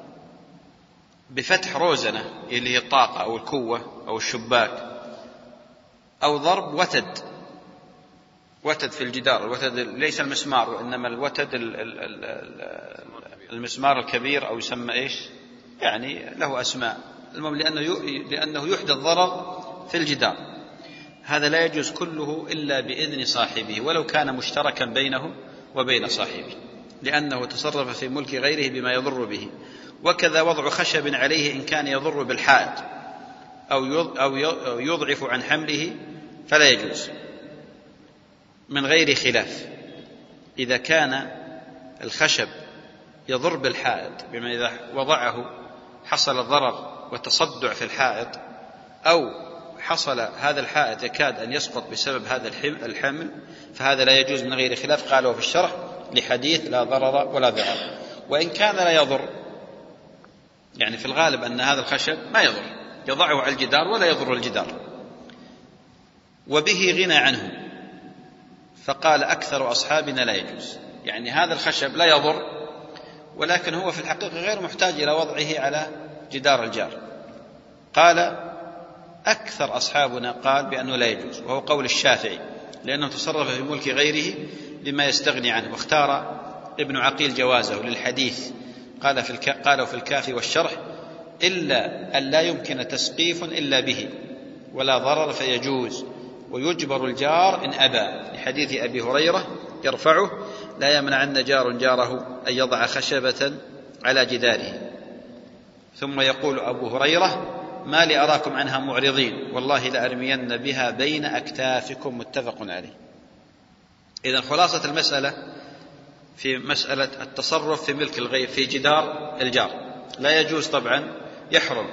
بفتح روزنة اللي هي الطاقة أو الكوة أو الشباك، أو ضرب وتد، وتد في الجدار. الوتد ليس المسمار، وإنما الوتد المسمار الكبير، أو يسمى إيش يعني له أسماء، المهم لأنه لأنه يحدث ضرر في الجدار. هذا لا يجوز كله إلا بإذن صاحبه، ولو كان مشتركا بينه وبين صاحبه، لأنه تصرف في ملك غيره بما يضر به. وكذا وضع خشب عليه إن كان يضر بالحائط أو يضعف عن حمله فلا يجوز من غير خلاف. إذا كان الخشب يضر بالحائط، بما إذا وضعه حصل ضرر وتصدع في الحائط، أو حصل هذا الحائط يكاد أن يسقط بسبب هذا الحمل، فهذا لا يجوز من غير خلاف. قالوا في الشرح لحديث لا ضرر ولا ضرر. وإن كان لا يضر، يعني في الغالب أن هذا الخشب ما يضر، يضعه على الجدار ولا يضر الجدار، وبه غنى عنه، فقال أكثر أصحابنا لا يجوز. يعني هذا الخشب لا يضر، ولكن هو في الحقيقة غير محتاج إلى وضعه على جدار الجار. قال أكثر أصحابنا قال بأنه لا يجوز، وهو قول الشافعي، لأنه تصرف في ملك غيره بما يستغني عنه. واختار ابن عقيل جوازه للحديث، قال في الك... قالوا في الكافي والشرح إلا أن لا يمكن تسقيف إلا به ولا ضرر فيجوز، ويجبر الجار إن أبى، لحديث أبي هريرة يرفعه لا يمنعن جار جاره أن يضع خشبة على جداره. ثم يقول أبو هريرة ما لي أراكم عنها معرضين، والله لأرمين بها بين أكتافكم، متفق عليه. إذن خلاصة المسألة في مسألة التصرف في ملك الغير في جدار الجار لا يجوز طبعا، يحرم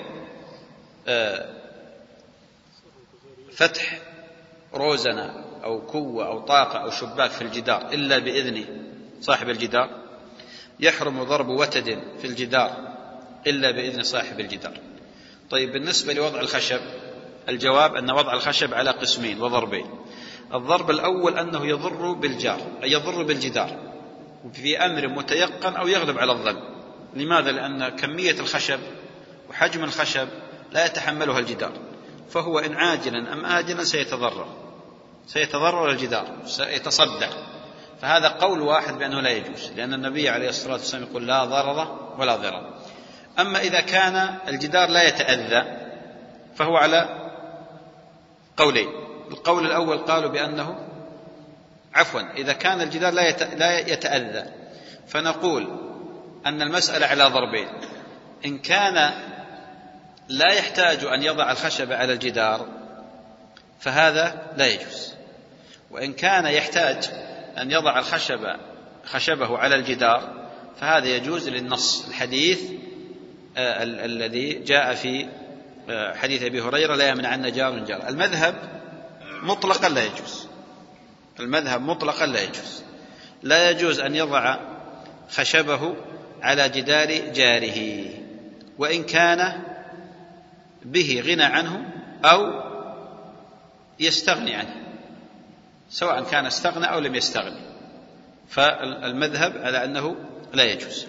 فتح روزنة أو كوة أو طاقة أو شباك في الجدار إلا بإذن صاحب الجدار. يحرم ضرب وتد في الجدار إلا بإذن صاحب الجدار. طيب، بالنسبة لوضع الخشب، الجواب أن وضع الخشب على قسمين وضربين. الضرب الأول أنه يضر بالجار، أي يضر بالجدار في أمر متيقن أو يغلب على الظن. لماذا؟ لأن كمية الخشب وحجم الخشب لا يتحملها الجدار، فهو إن عاجلا أم آجلا سيتضرر سيتضرر الجدار، سيتصدع. فهذا قول واحد بأنه لا يجوز، لأن النبي عليه الصلاة والسلام يقول لا ضرر ولا ضرر. أما إذا كان الجدار لا يتأذى فهو على قولين. القول الأول قالوا بأنه عفوا إذا كان الجدار لا يتأذى فنقول أن المسألة على ضربين. إن كان لا يحتاج أن يضع الخشب على الجدار فهذا لا يجوز، وإن كان يحتاج أن يضع الخشب خشبه على الجدار فهذا يجوز للنص الحديث آه ال- الذي جاء في آه حديث أبي هريرة لا يمنعن جار جار. المذهب مطلقا لا يجوز، المذهب مطلقا لا يجوز، لا يجوز أن يضع خشبه على جدار جاره وإن كان به غنى عنه أو يستغني عنه، سواء كان استغنى أو لم يستغني، فالمذهب على أنه لا يجوز.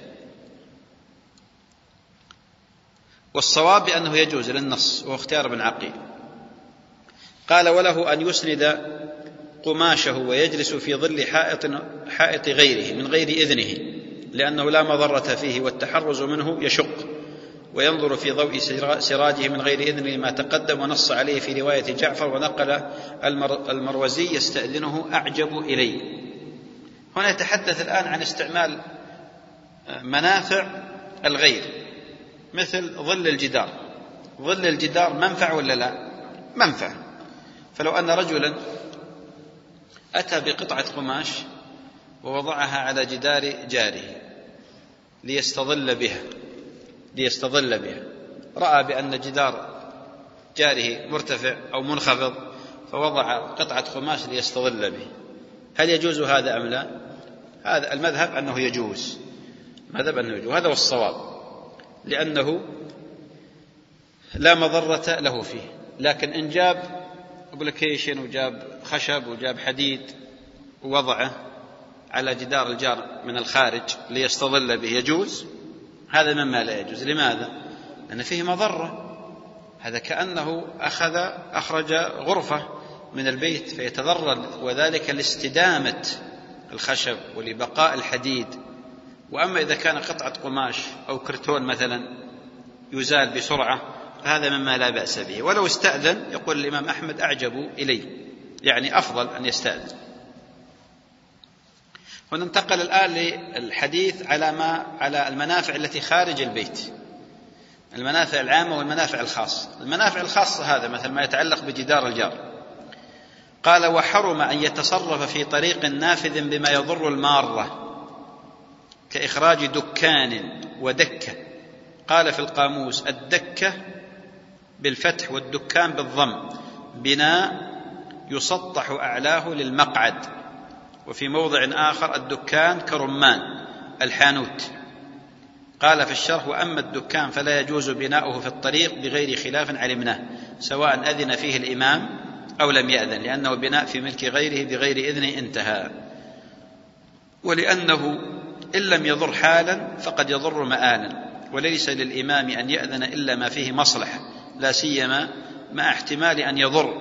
والصواب بأنه يجوز للنص، وهو اختيار ابن عقيل. قال: وله أن يسند قماشه ويجلس في ظل حائط, حائط غيره من غير إذنه، لأنه لا مضرة فيه والتحرز منه يشق، وينظر في ضوء سراجه من غير إذنه ما تقدم، ونص عليه في رواية جعفر. ونقل المروزي: يستأذنه أعجب إلي. هنا يتحدث الآن عن استعمال منافع الغير، مثل ظل الجدار. ظل الجدار منفع ولا لا؟ منفع. فلو أن رجلا أتى بقطعة قماش ووضعها على جدار جاره ليستظل بها ليستظل بها رأى بأن جدار جاره مرتفع أو منخفض فوضع قطعة قماش ليستظل به، هل يجوز هذا أم لا؟ هذا المذهب أنه يجوز، مذهب أنه يجوز، وهذا هو الصواب، لأنه لا مضرة له فيه. لكن إن جاب أبليكيشن وجاب خشب وجاب حديد ووضعه على جدار الجار من الخارج ليستظل به يجوز، هذا مما لا يجوز. لماذا؟ لأن فيه مضرة، هذا كأنه أخذ أخرج غرفة من البيت فيتضرر، وذلك لاستدامة الخشب ولبقاء الحديد. وأما إذا كان قطعة قماش أو كرتون مثلا يزال بسرعة هذا مما لا بأس به. ولو استأذن يقول الإمام أحمد: أعجب إلي، يعني أفضل أن يستأذن. وننتقل الآن للحديث على ما على المنافع التي خارج البيت، المنافع العامة والمنافع الخاصة. المنافع الخاصة هذا مثل ما يتعلق بجدار الجار. قال: وحرم أن يتصرف في طريق نافذ بما يضر المارة كإخراج دكان ودكة. قال في القاموس: الدكة بالفتح والدكان بالضم بناء يسطح أعلاه للمقعد. وفي موضع آخر: الدكان كرمان الحانوت. قال في الشرح: وأما الدكان فلا يجوز بناؤه في الطريق بغير خلاف علمناه، سواء أذن فيه الإمام أو لم يأذن، لأنه بناء في ملك غيره بغير إذن انتهى. ولأنه إن لم يضر حالا فقد يضر مآلا، وليس للإمام أن يأذن إلا ما فيه مصلحة، لا سيما مع احتمال أن يضر،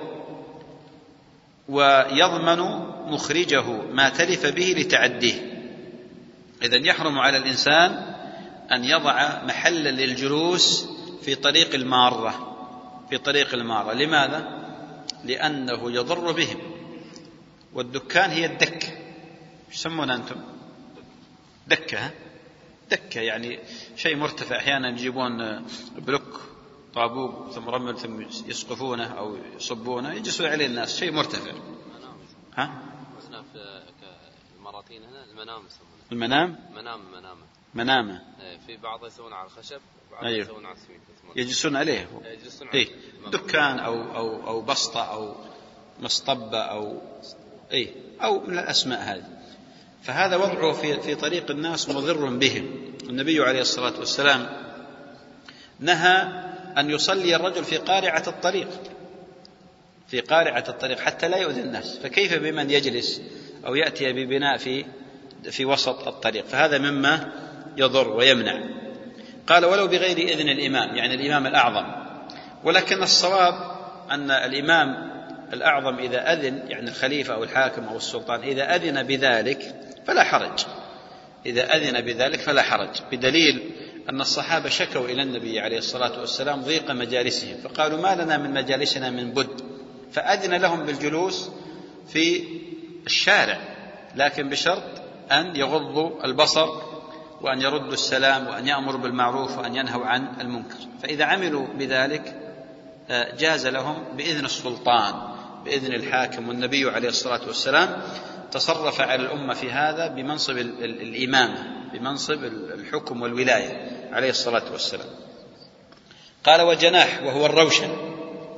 ويضمن مخرجه ما تلف به لتعديه. إذن يحرم على الإنسان أن يضع محلا للجلوس في طريق المارة في طريق المارة لماذا؟ لأنه يضر بهم. والدكان هي الدكة، يسمونها أنتم دكة دكة يعني شيء مرتفع، أحيانا يجيبون بلوك طابوق ثم رمل ثم يسقفونه أو يصبونه يجلسوا عليه الناس، شيء مرتفع. ها؟ في المراتين هنا المنام يسمونه. المنام؟ منام منامة. منامة. في بعض يسوون على الخشب وبعض أيوه. يسوون على السميك. يجلسون عليه. يجلسون إيه؟ دكان أو أو أو بسطة أو مصطبة أو إيه أو من الأسماء هذه. فهذا وضعه في في طريق الناس مضر بهم. النبي عليه الصلاة والسلام نهى أن يصلي الرجل في قارعة الطريق في قارعة الطريق حتى لا يؤذي الناس، فكيف بمن يجلس أو يأتي ببناء في في وسط الطريق؟ فهذا مما يضر ويمنع. قال: ولو بغير إذن الإمام، يعني الإمام الأعظم. ولكن الصواب أن الإمام الأعظم إذا أذن، يعني الخليفة أو الحاكم أو السلطان إذا أذن بذلك فلا حرج إذا أذن بذلك فلا حرج بدليل أن الصحابة شكوا إلى النبي عليه الصلاة والسلام ضيق مجالسهم، فقالوا: ما لنا من مجالسنا من بد، فأذن لهم بالجلوس في الشارع، لكن بشرط أن يغضوا البصر وأن يردوا السلام وأن يأمروا بالمعروف وأن ينهوا عن المنكر. فإذا عملوا بذلك جاز لهم بإذن السلطان، بإذن الحاكم. والنبي عليه الصلاة والسلام تصرف على الأمة في هذا بمنصب الإمامة، بمنصب الحكم والولاية عليه الصلاة والسلام. قال: وجناح وهو الروشن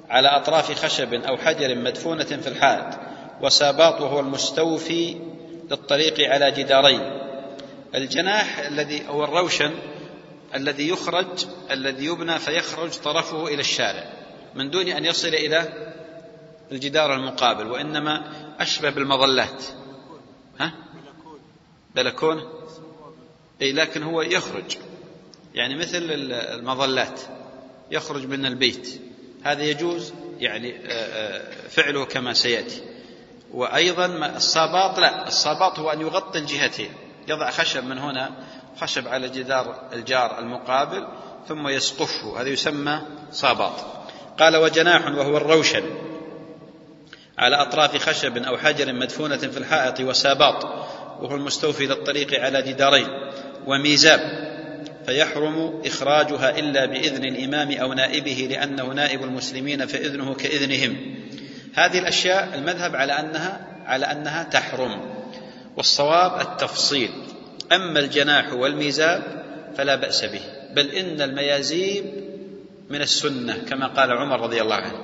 على أطراف خشب أو حجر مدفونة في الحائط، وساباط وهو المستوفي للطريق على جدارين. الجناح الذي أو الروشن الذي يخرج الذي يبنى فيخرج طرفه إلى الشارع من دون أن يصل إلى الجدار المقابل، وإنما أشبه بالمظلات. ها؟ بلكونة؟ أي لكن هو يخرج يعني مثل المظلات، يخرج من البيت. هذا يجوز يعني فعله كما سيأتي. وأيضا الصاباط لا، الصاباط هو أن يغطي الجهتين، يضع خشب من هنا خشب على جدار الجار المقابل ثم يسقفه، هذا يسمى صاباط. قال وجناح وهو الروشن على أطراف خشب أو حجر مدفونة في الحائط، وساباط وهو المستوفي للطريق على جدارين، وميزاب فيحرم إخراجها إلا بإذن الإمام أو نائبه لأنه نائب المسلمين فإذنه كإذنهم. هذه الأشياء المذهب على أنها على أنها تحرم، والصواب التفصيل. أما الجناح والميزاب فلا بأس به، بل إن الميازيب من السنة كما قال عمر رضي الله عنه،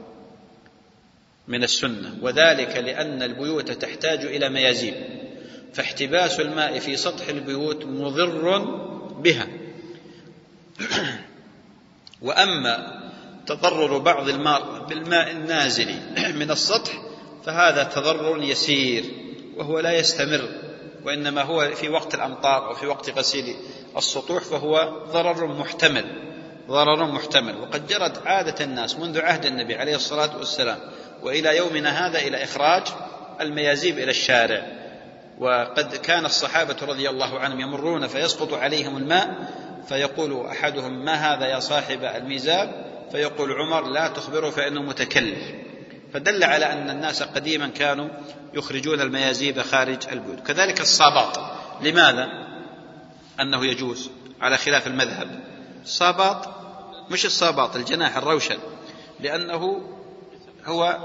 من السنة، وذلك لأن البيوت تحتاج إلى ميازيب، فاحتباس الماء في سطح البيوت مضر بها. وأما تضرر بعض الماء بالماء النازل من السطح فهذا تضرر يسير وهو لا يستمر، وإنما هو في وقت الأمطار أو في وقت غسيل السطوح، فهو ضرر محتمل ضرر محتمل. وقد جرت عادة الناس منذ عهد النبي عليه الصلاة والسلام وإلى يومنا هذا إلى إخراج الميازيب إلى الشارع. وقد كان الصحابة رضي الله عنهم يمرون فيسقط عليهم الماء فيقول أحدهم ما هذا يا صاحب الميزاب؟ فيقول عمر لا تخبره فإنه متكلف. فدل على أن الناس قديما كانوا يخرجون الميازيب خارج البيوت. كذلك الصاباط، لماذا أنه يجوز على خلاف المذهب؟ الصاباط مش الصاباط الجناح الروشن، لأنه هو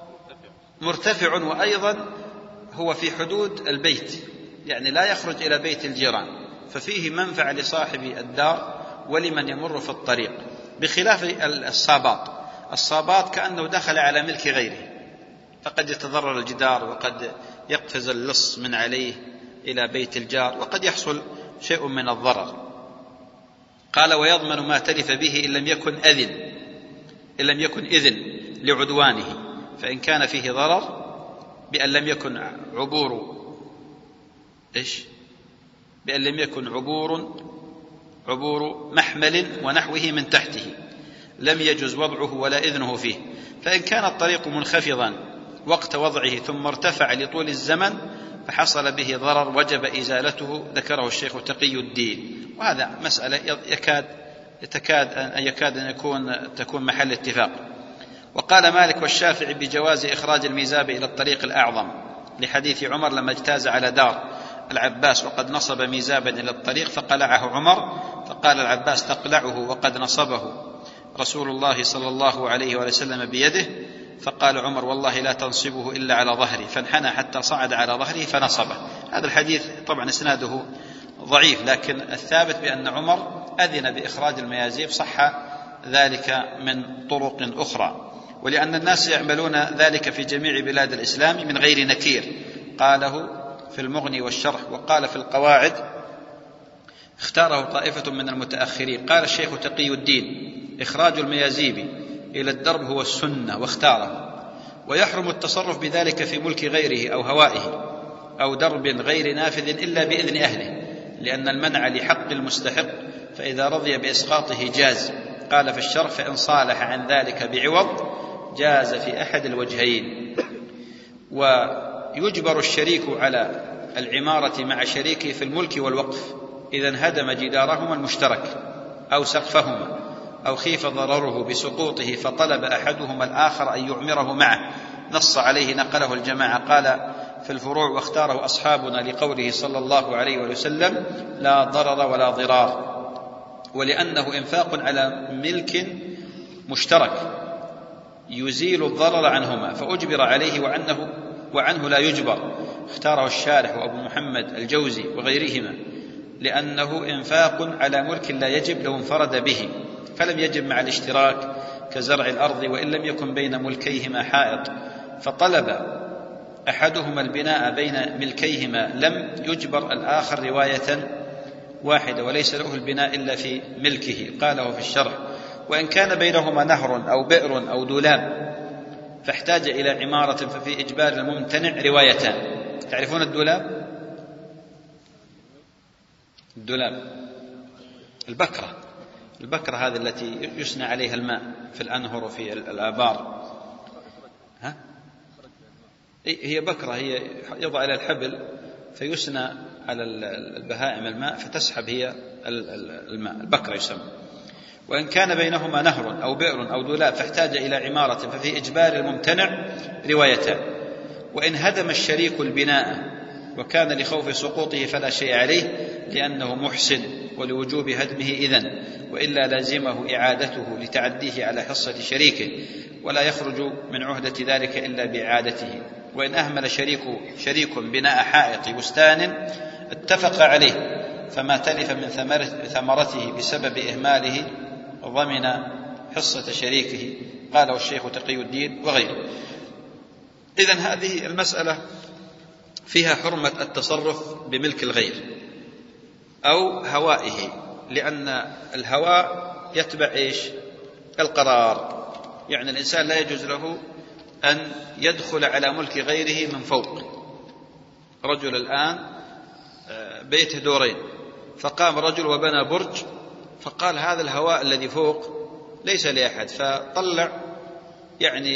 مرتفع وأيضا هو في حدود البيت، يعني لا يخرج إلى بيت الجيران، ففيه منفعة لصاحب الدار ولمن يمر في الطريق، بخلاف الصاباط. الصاباط كأنه دخل على ملك غيره، فقد يتضرر الجدار وقد يقفز اللص من عليه إلى بيت الجار وقد يحصل شيء من الضرر. قال ويضمن ما تلف به إن لم يكن أذن إن لم يكن إذن لعدوانه، فإن كان فيه ضرر بأن لم يكن عبور إيش بأن لم يكن عبور عبور محمل ونحوه من تحته لم يجوز وضعه ولا إذنه فيه. فإن كان الطريق منخفضا وقت وضعه ثم ارتفع لطول الزمن فحصل به ضرر وجب إزالته، ذكره الشيخ تقي الدين. وهذا مسألة يكاد يتكاد أن يكاد أن يكون تكون محل اتفاق. وقال مالك والشافعي بجواز إخراج الميزاب إلى الطريق الأعظم لحديث عمر لما اجتاز على دار العباس وقد نصب ميزابا إلى الطريق فقلعه عمر، فقال العباس تقلعه وقد نصبه رسول الله صلى الله عليه وسلم بيده، فقال عمر والله لا تنصبه إلا على ظهري، فانحنى حتى صعد على ظهره فنصبه. هذا الحديث طبعا إسناده ضعيف، لكن الثابت بأن عمر أذن بإخراج الميازيب صح ذلك من طرق أخرى، ولأن الناس يعملون ذلك في جميع بلاد الإسلام من غير نكير، قاله في المغني والشرح. وقال في القواعد اختاره طائفة من المتأخرين، قال الشيخ تقي الدين إخراج الميازيب إلى الدرب هو السنة واختاره، ويحرم التصرف بذلك في ملك غيره أو هوائه أو درب غير نافذ إلا بإذن أهله، لأن المنع لحق المستحق، فإذا رضي بإسقاطه جاز. قال في الشرح فإن صالح عن ذلك بعوض جاز في أحد الوجهين. ويجبر الشريك على العمارة مع شريكه في الملك والوقف إذا انهدم جدارهما المشترك أو سقفهما أو خيف ضرره بسقوطه فطلب أحدهما الآخر أن يعمره معه، نص عليه نقله الجماعة. قال في الفروع واختاره أصحابنا لقوله صلى الله عليه وسلم لا ضرر ولا ضرار، ولأنه إنفاق على ملك مشترك يزيل الضرر عنهما فأجبر عليه وعنه, وعنه لا يجبر. اختاره الشارح وأبو محمد الجوزي وغيرهما لأنه إنفاق على ملك لا يجب لو انفرد به، فلم يجب مع الاشتراك كزرع الأرض وإن لم يكن بين ملكيهما حائط، فطلب أحدهما البناء بين ملكيهما لم يجبر الآخر رواية واحدة، وليس له البناء إلا في ملكه. قاله في الشرح: وإن كان بينهما نهر أو بئر أو دولاب فاحتاج إلى عمارة ففي إجبار الممتنع روايتان. تعرفون الدولاب؟ الدولاب البكرة، البكرة هذه التي يسنى عليها الماء في الأنهر وفي الآبار. ها؟ هي بكرة، هي يضع على الحبل فيسنى على البهائم الماء فتسحب هي الماء، البكرة يسمى. وإن كان بينهما نهر أو بئر أو دولاب فاحتاج إلى عمارة ففي إجبار الممتنع روايتان. وإن هدم الشريك البناء وكان لخوف سقوطه فلا شيء عليه لأنه محسن ولوجوب هدمه إذن، وإلا لازمه إعادته لتعديه على حصة شريكه، ولا يخرج من عهدة ذلك إلا بإعادته. وإن أهمل شريك, شريك بناء حائط بستان اتفق عليه فما تلف من ثمرته بسبب إهماله ضمن حصة شريكه. قاله الشيخ تقي الدين وغيره. إذن هذه المسألة فيها حرمة التصرف بملك الغير أو هوائه، لأن الهواء يتبع إيش؟ القرار. يعني الإنسان لا يجوز له أن يدخل على ملك غيره من فوق. رجل الآن بيته دورين، فقام رجل وبنى برج، فقال هذا الهواء الذي فوق ليس لأحد، فطلع يعني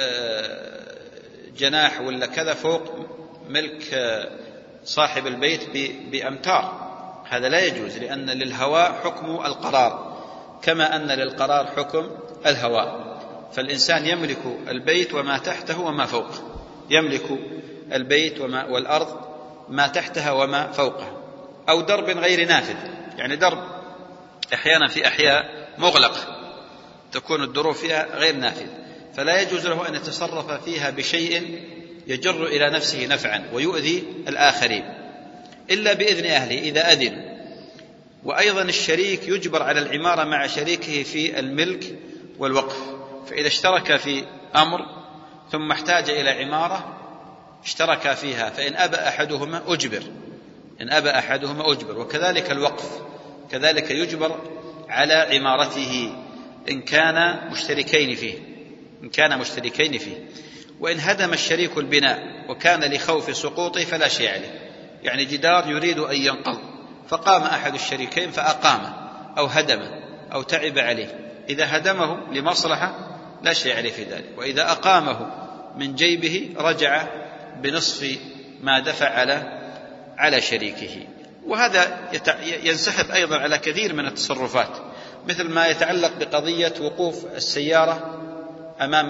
جناح ولا كذا فوق ملك صاحب البيت بأمتار. هذا لا يجوز، لأن للهواء حكم القرار كما أن للقرار حكم الهواء. فالإنسان يملك البيت وما تحته وما فوقه، يملك البيت وما والأرض ما تحتها وما فوقها. أو درب غير نافذ، يعني درب أحيانا في أحياء مغلق تكون الدروب فيها غير نافذ، فلا يجوز له أن يتصرف فيها بشيء يجر إلى نفسه نفعا ويؤذي الآخرين إلا بإذن أهله إذا أذنوا. وأيضا الشريك يجبر على العمارة مع شريكه في الملك والوقف، فإذا اشترك في أمر ثم احتاج إلى عمارة اشترك فيها، فإن أبى أحدهما أجبر، إن أبى أحدهما أجبر. وكذلك الوقف كذلك يجبر على عمارته إن كان مشتركين فيه إن كان مشتركين فيه. وإن هدم الشريك البناء وكان لخوف سقوطه فلا شيء عليه، يعني جدار يريد أن ينقض فقام أحد الشريكين فأقامه أو هدمه أو تعب عليه، إذا هدمه لمصلحة لا شيء عليه في ذلك، وإذا أقامه من جيبه رجع بنصف ما دفع على على شريكه. وهذا ينسحب أيضا على كثير من التصرفات، مثل ما يتعلق بقضية وقوف السيارة أمام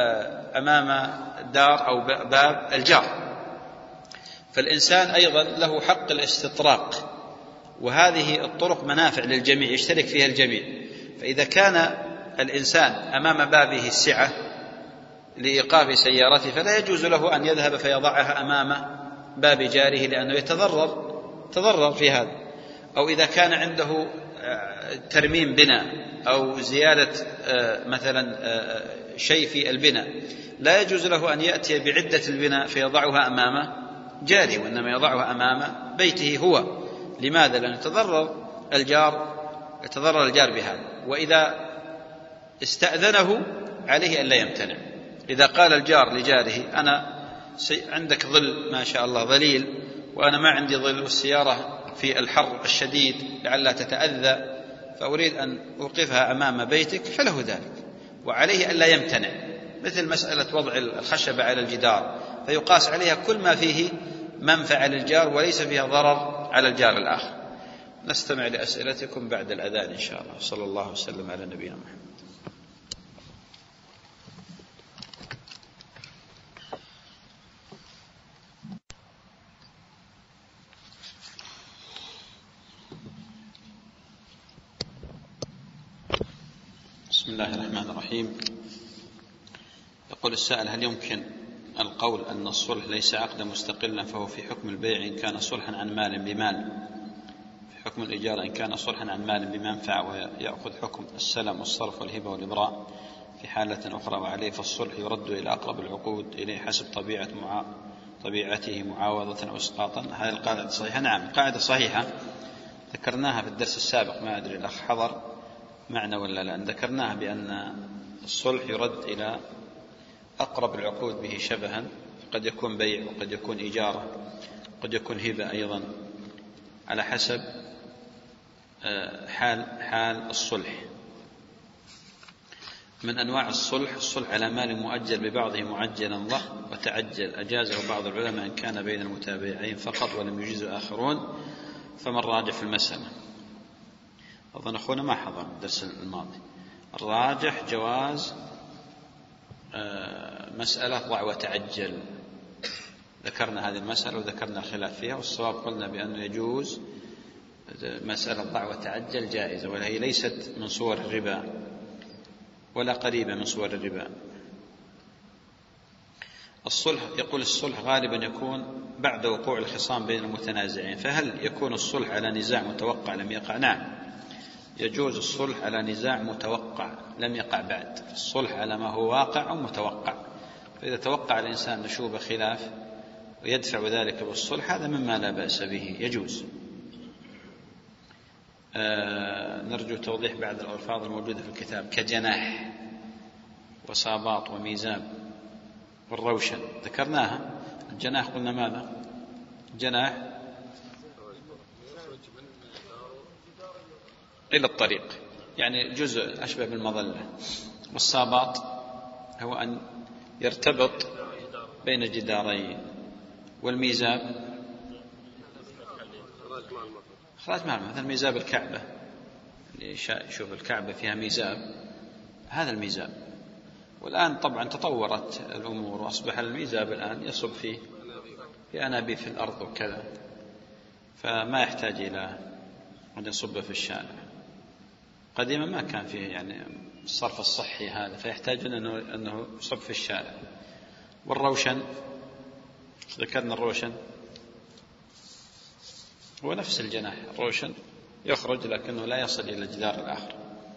أمام دار أو باب الجار، فالإنسان أيضا له حق الاستطراق، وهذه الطرق منافع للجميع يشترك فيها الجميع. فإذا كان الإنسان أمام بابه السعة لإيقاف سيارته فلا يجوز له أن يذهب فيضعها أمام باب جاره لأنه يتضرر تضرر في هذا. أو إذا كان عنده ترميم بناء أو زيادة مثلا شيء في البناء لا يجوز له أن يأتي بعدة البناء فيضعها أمام جاره، وإنما يضعها أمام بيته هو. لماذا؟ لأن يتضرر الجار يتضرر الجار بهذا. وإذا استأذنه عليه أن لا يمتنع. إذا قال الجار لجاره أنا عندك ظل ما شاء الله ظليل وأنا ما عندي ظل والسيارة في الحر الشديد لعلها تتأذى فأريد أن أوقفها أمام بيتك، فله ذلك، وعليه أن لا يمتنع. مثل مسألة وضع الخشبة على الجدار فيقاس عليها كل ما فيه منفعة للجار وليس فيها ضرر على الجار الآخر. نستمع لأسئلتكم بعد الأذان إن شاء الله. صلى الله وسلم على نبينا محمد. بسم الله الرحمن الرحيم. يقول السائل: هل يمكن القول أن الصلح ليس عقدا مستقلا فهو في حكم البيع إن كان صلحا عن مال بمال، في حكم الإجارة إن كان صلحا عن مال بمنفعة، ويأخذ حكم السلم والصرف والهبة والإبراء في حالة أخرى وعليه، فالصلح يرد إلى أقرب العقود إليه حسب طبيعة معا... طبيعته معاوضة أو إسقاطا. هذه القاعدة صحيحة؟ نعم، القاعدة صحيحة، ذكرناها في الدرس السابق، ما أدري الأخ حضر معنا ولا لا. ذكرناها بأن الصلح يرد إلى أقرب العقود به شبها، قد يكون بيع وقد يكون إجارة، قد يكون هبة أيضا، على حسب حال حال الصلح. من أنواع الصلح الصلح على مال مؤجل ببعضه معجلا له وتعجل، أجازه بعض العلماء إن كان بين المتابعين فقط ولم يجيزه آخرون، فمن راجع في المسألة. أظن أخونا ما حضر الدرس الماضي. الراجح جواز مسألة ضع وتعجل، ذكرنا هذه المسألة وذكرنا الخلاف فيها، والصواب قلنا بأنه يجوز مسألة ضع وتعجل جائزة، وهي ليست من صور الربا ولا قريبة من صور الربا. الصلح، يقول الصلح غالبا يكون بعد وقوع الخصام بين المتنازعين، فهل يكون الصلح على نزاع متوقع لم يقع؟ نعم، يجوز الصلح على نزاع متوقع لم يقع بعد، الصلح على ما هو واقع أو متوقع. فإذا توقع الإنسان نشوب خلاف ويدفع ذلك بالصلح، هذا مما لا بأس به، يجوز. آه نرجو توضيح بعض الألفاظ الموجودة في الكتاب كجناح وصاباط وميزاب والروشن، ذكرناها. الجناح قلنا ماذا؟ جناح إلى الطريق، يعني جزء أشبه بالمظلة. والصاباط هو أن يرتبط بين جدارين. والميزاب خلاص معنا، مثلا ميزاب الكعبة، اللي يشوف الكعبة فيها ميزاب، هذا الميزاب. والآن طبعا تطورت الأمور وأصبح الميزاب الآن يصب فيه في أنابيب في الأرض وكذا، فما يحتاج إلى أن يصب في الشارع. قديما ما كان فيه يعني الصرف الصحي هذا، فيحتاج أنه أنه يصب في الشارع. والروشن ذكرنا الروشن هو نفس الجناح، الروشن يخرج لكنه لا يصل إلى الجدار الآخر.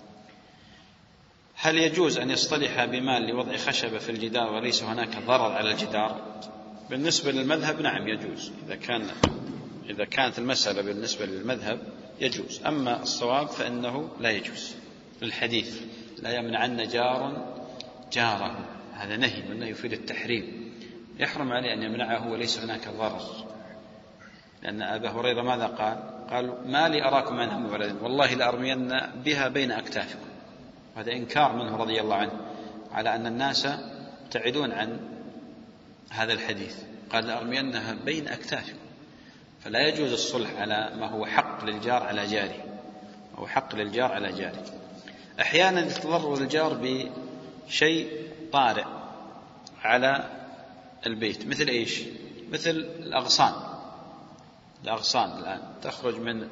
هل يجوز أن يصطلح بمال لوضع خشبة في الجدار وليس هناك ضرر على الجدار؟ بالنسبة للمذهب نعم يجوز، إذا كان إذا كانت المسألة بالنسبة للمذهب يجوز. أما الصواب فإنه لا يجوز، الحديث لا يمنعن جار جاره، هذا نهي، والنهي يفيد التحريم، يحرم عليه أن يمنعه وليس هناك ضرر. لأن أبا هريرة ماذا قال؟ قال: ما لي أراكم عنها معرضين، والله لأرمين بها بين أكتافكم. هذا إنكار منه رضي الله عنه على أن الناس ابتعدون عن هذا الحديث، قال: لأرمينها بين أكتافكم. فلا يجوز الصلح على ما هو حق للجار على جاره، أو حق للجار على جاره. أحيانا يتضرر الجار بشيء طارئ على البيت، مثل إيش؟ مثل الأغصان. الأغصان الآن تخرج من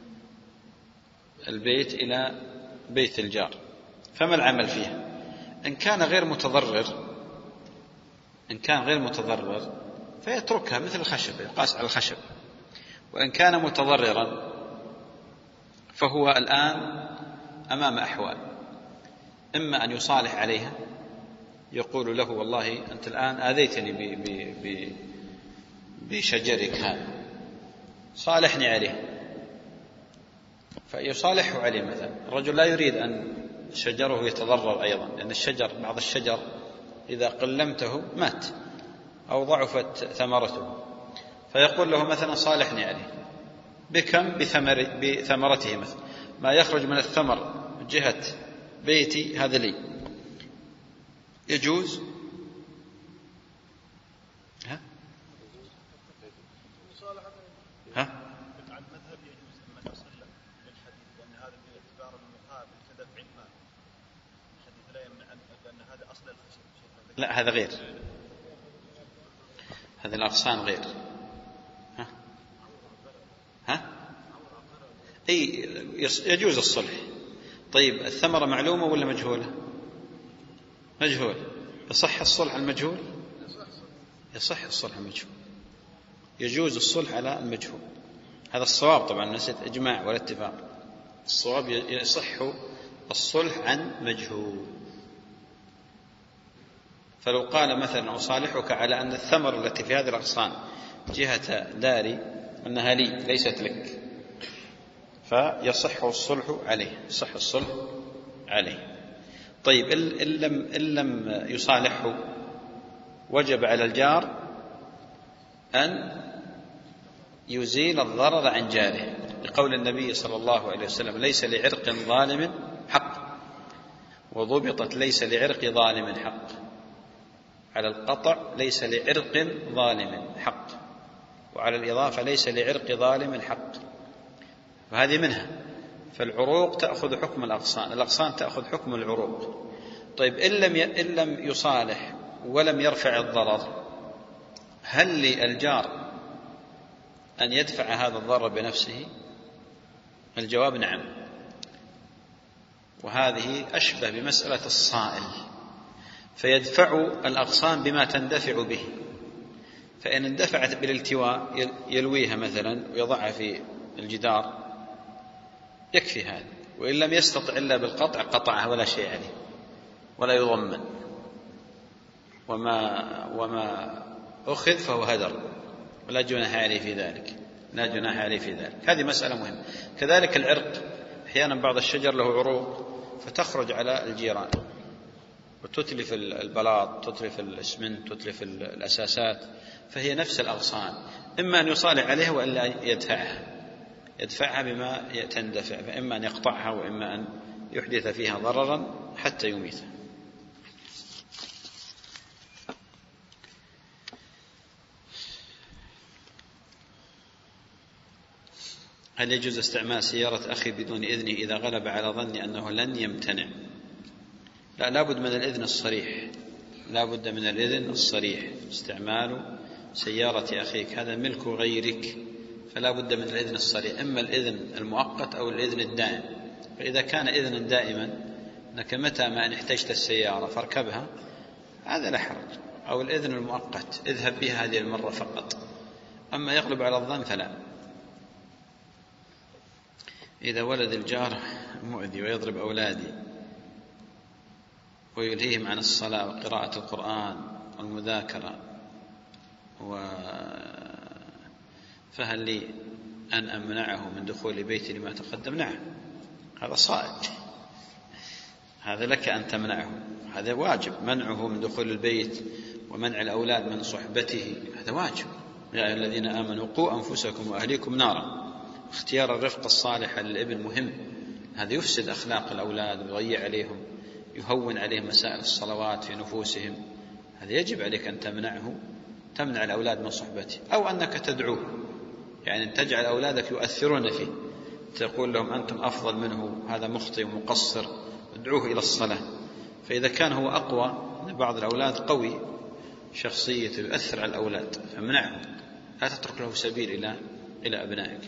البيت إلى بيت الجار، فما العمل فيها؟ إن كان غير متضرر إن كان غير متضرر فيتركها مثل الخشب، يقاس على الخشب. وإن كان متضررا فهو الآن أمام أحوال: إما أن يصالح عليها، يقول له: والله أنت الآن آذيتني بشجرك هذا، صالحني عليه، فيصالحه عليه. مثلا الرجل لا يريد أن شجره يتضرر أيضا، لأن الشجر بعض الشجر إذا قلمته مات أو ضعفت ثمرته، فيقول له مثلا: صالحني عليه. بكم؟ بثمر بثمرته، مثلا ما يخرج من الثمر جهة بيتي هذا لي. يجوز؟ ها؟ ها؟ لا، هذا غير، هذه الأغصان غير. ها؟ ها؟ أي يجوز الصلح. طيب الثمرة معلومة ولا مجهولة؟ مجهول. يصح الصلح المجهول؟ يصح الصلح المجهول، يجوز الصلح على المجهول. هذا الصواب طبعا، نسيت إجماع ولا اتفاق. الصواب يصح الصلح عن مجهول. فلو قال مثلا أصالحك على أن الثمر التي في هذه الأغصان جهة داري أنها لي ليست لك، فيصح الصلح عليه، يصح الصلح عليه. طيب إن لم, إن لم يصالحه وجب على الجار أن يزيل الضرر عن جاره، لقول النبي صلى الله عليه وسلم: ليس لعرق ظالم حق. وضبطت: ليس لعرق ظالم حق، على القطع: ليس لعرق ظالم حق، وعلى الإضافة: ليس لعرق ظالم حق. وهذه منها. فالعروق تأخذ حكم الأغصان، الأغصان تأخذ حكم العروق. طيب إن لم إن لم يصالح ولم يرفع الضرر، هل للجار أن يدفع هذا الضرر بنفسه؟ الجواب نعم. وهذه أشبه بمسألة الصائل، فيدفع الأغصان بما تندفع به. فإن اندفعت بالالتواء يلويها مثلا ويضعها في الجدار يكفي هذا، وإن لم يستطع إلا بالقطع قطعها ولا شيء عليه ولا يضمن، وما وما أخذ فهو هدر ولا جناح عليه في ذلك، لا جناح عليه في ذلك. هذه مسألة مهمة. كذلك العرق، أحيانا بعض الشجر له عروق فتخرج على الجيران وتتلف البلاط، تتلف الاسمنت، تتلف الأساسات، فهي نفس الأغصان، إما أن يصالح عليها وإلا يدفعها يدفعها بما تندفع، فإما أن يقطعها وإما أن يحدث فيها ضررا حتى يميتها. هل يجوز استعمال سيارة أخي بدون إذنه إذا غلب على ظني أنه لن يمتنع؟ لا، لابد من الإذن الصريح، لابد من الإذن الصريح. استعمال سيارة أخيك هذا ملك غيرك، فلا بد من الإذن الصريح، إما الإذن المؤقت أو الإذن الدائم. فإذا كان إذنا دائما أنك متى ما أن احتجت السيارة فاركبها، هذا لا حرج، أو الإذن المؤقت اذهب بها هذه المرة فقط. أما يغلب على الظن فلا. إذا ولد الجار مؤذي ويضرب أولادي ويلهيهم عن الصلاة وقراءة القرآن والمذاكرة، فهل لي أن أمنعه من دخول بيتي لما تقدم؟ نعم، هذا صائب، هذا لك أن تمنعه، هذا واجب، منعه من دخول البيت ومنع الأولاد من صحبته، هذا واجب. يا أيها الذين آمنوا قوا أنفسكم وأهليكم نارا. اختيار الرفقة الصالحة للابن مهم، هذا يفسد أخلاق الأولاد ويضيع عليهم، يهون عليهم مسائل الصلوات في نفوسهم، هذا يجب عليك أن تمنعه، تمنع الأولاد من صحبته، أو أنك تدعوه، يعني تجعل أولادك يؤثرون فيه، تقول لهم أنتم أفضل منه، هذا مخطئ ومقصر، ادعوه إلى الصلاة. فإذا كان هو أقوى، بعض الأولاد قوي شخصيته يؤثر على الأولاد، فمنعه، لا تترك له سبيل إلى إلى أبنائك.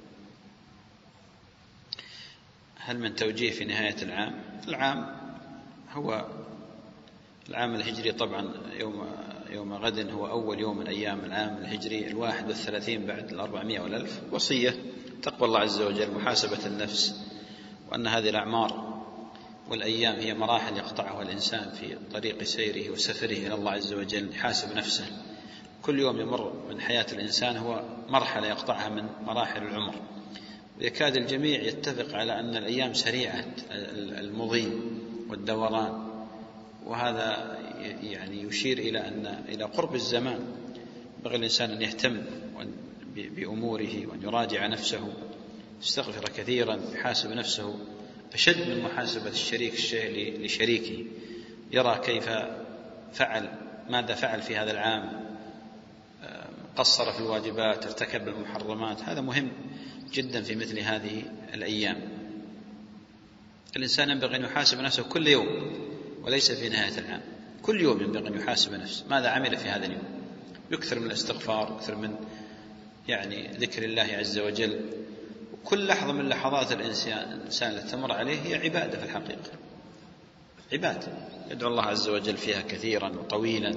هل من توجيه في نهاية العام؟ العام هو العام الهجري طبعا، يوم يوم غد هو أول يوم من أيام العام الهجري، الواحد والثلاثين بعد الأربعمائة والألف. وصية تقوى الله عز وجل، محاسبة النفس، وأن هذه الأعمار والأيام هي مراحل يقطعها الإنسان في طريق سيره وسفره إلى الله عز وجل، يحاسب نفسه. كل يوم يمر من حياة الإنسان هو مرحلة يقطعها من مراحل العمر، ويكاد الجميع يتفق على أن الأيام سريعة المضي والدوران، وهذا يعني يشير إلى أن إلى قرب الزمان. بغى الإنسان أن يهتم بأموره وأن يراجع نفسه، يستغفر كثيرا، يحاسب نفسه أشد من محاسبة الشريك الشيء لشريكه، يرى كيف فعل، ماذا فعل في هذا العام، قصر في الواجبات، ارتكب المحرمات. هذا مهم جدا في مثل هذه الأيام. الإنسان ينبغي أن يحاسب نفسه كل يوم وليس في نهاية العام، كل يوم ينبغي أن يحاسب نفسه ماذا عمل في هذا اليوم، يكثر من الاستغفار، يكثر من يعني ذكر الله عز وجل. وكل لحظة من لحظات الإنسان التي تمر عليه هي عبادة في الحقيقة، عبادة يدعو الله عز وجل فيها كثيرا وطويلا.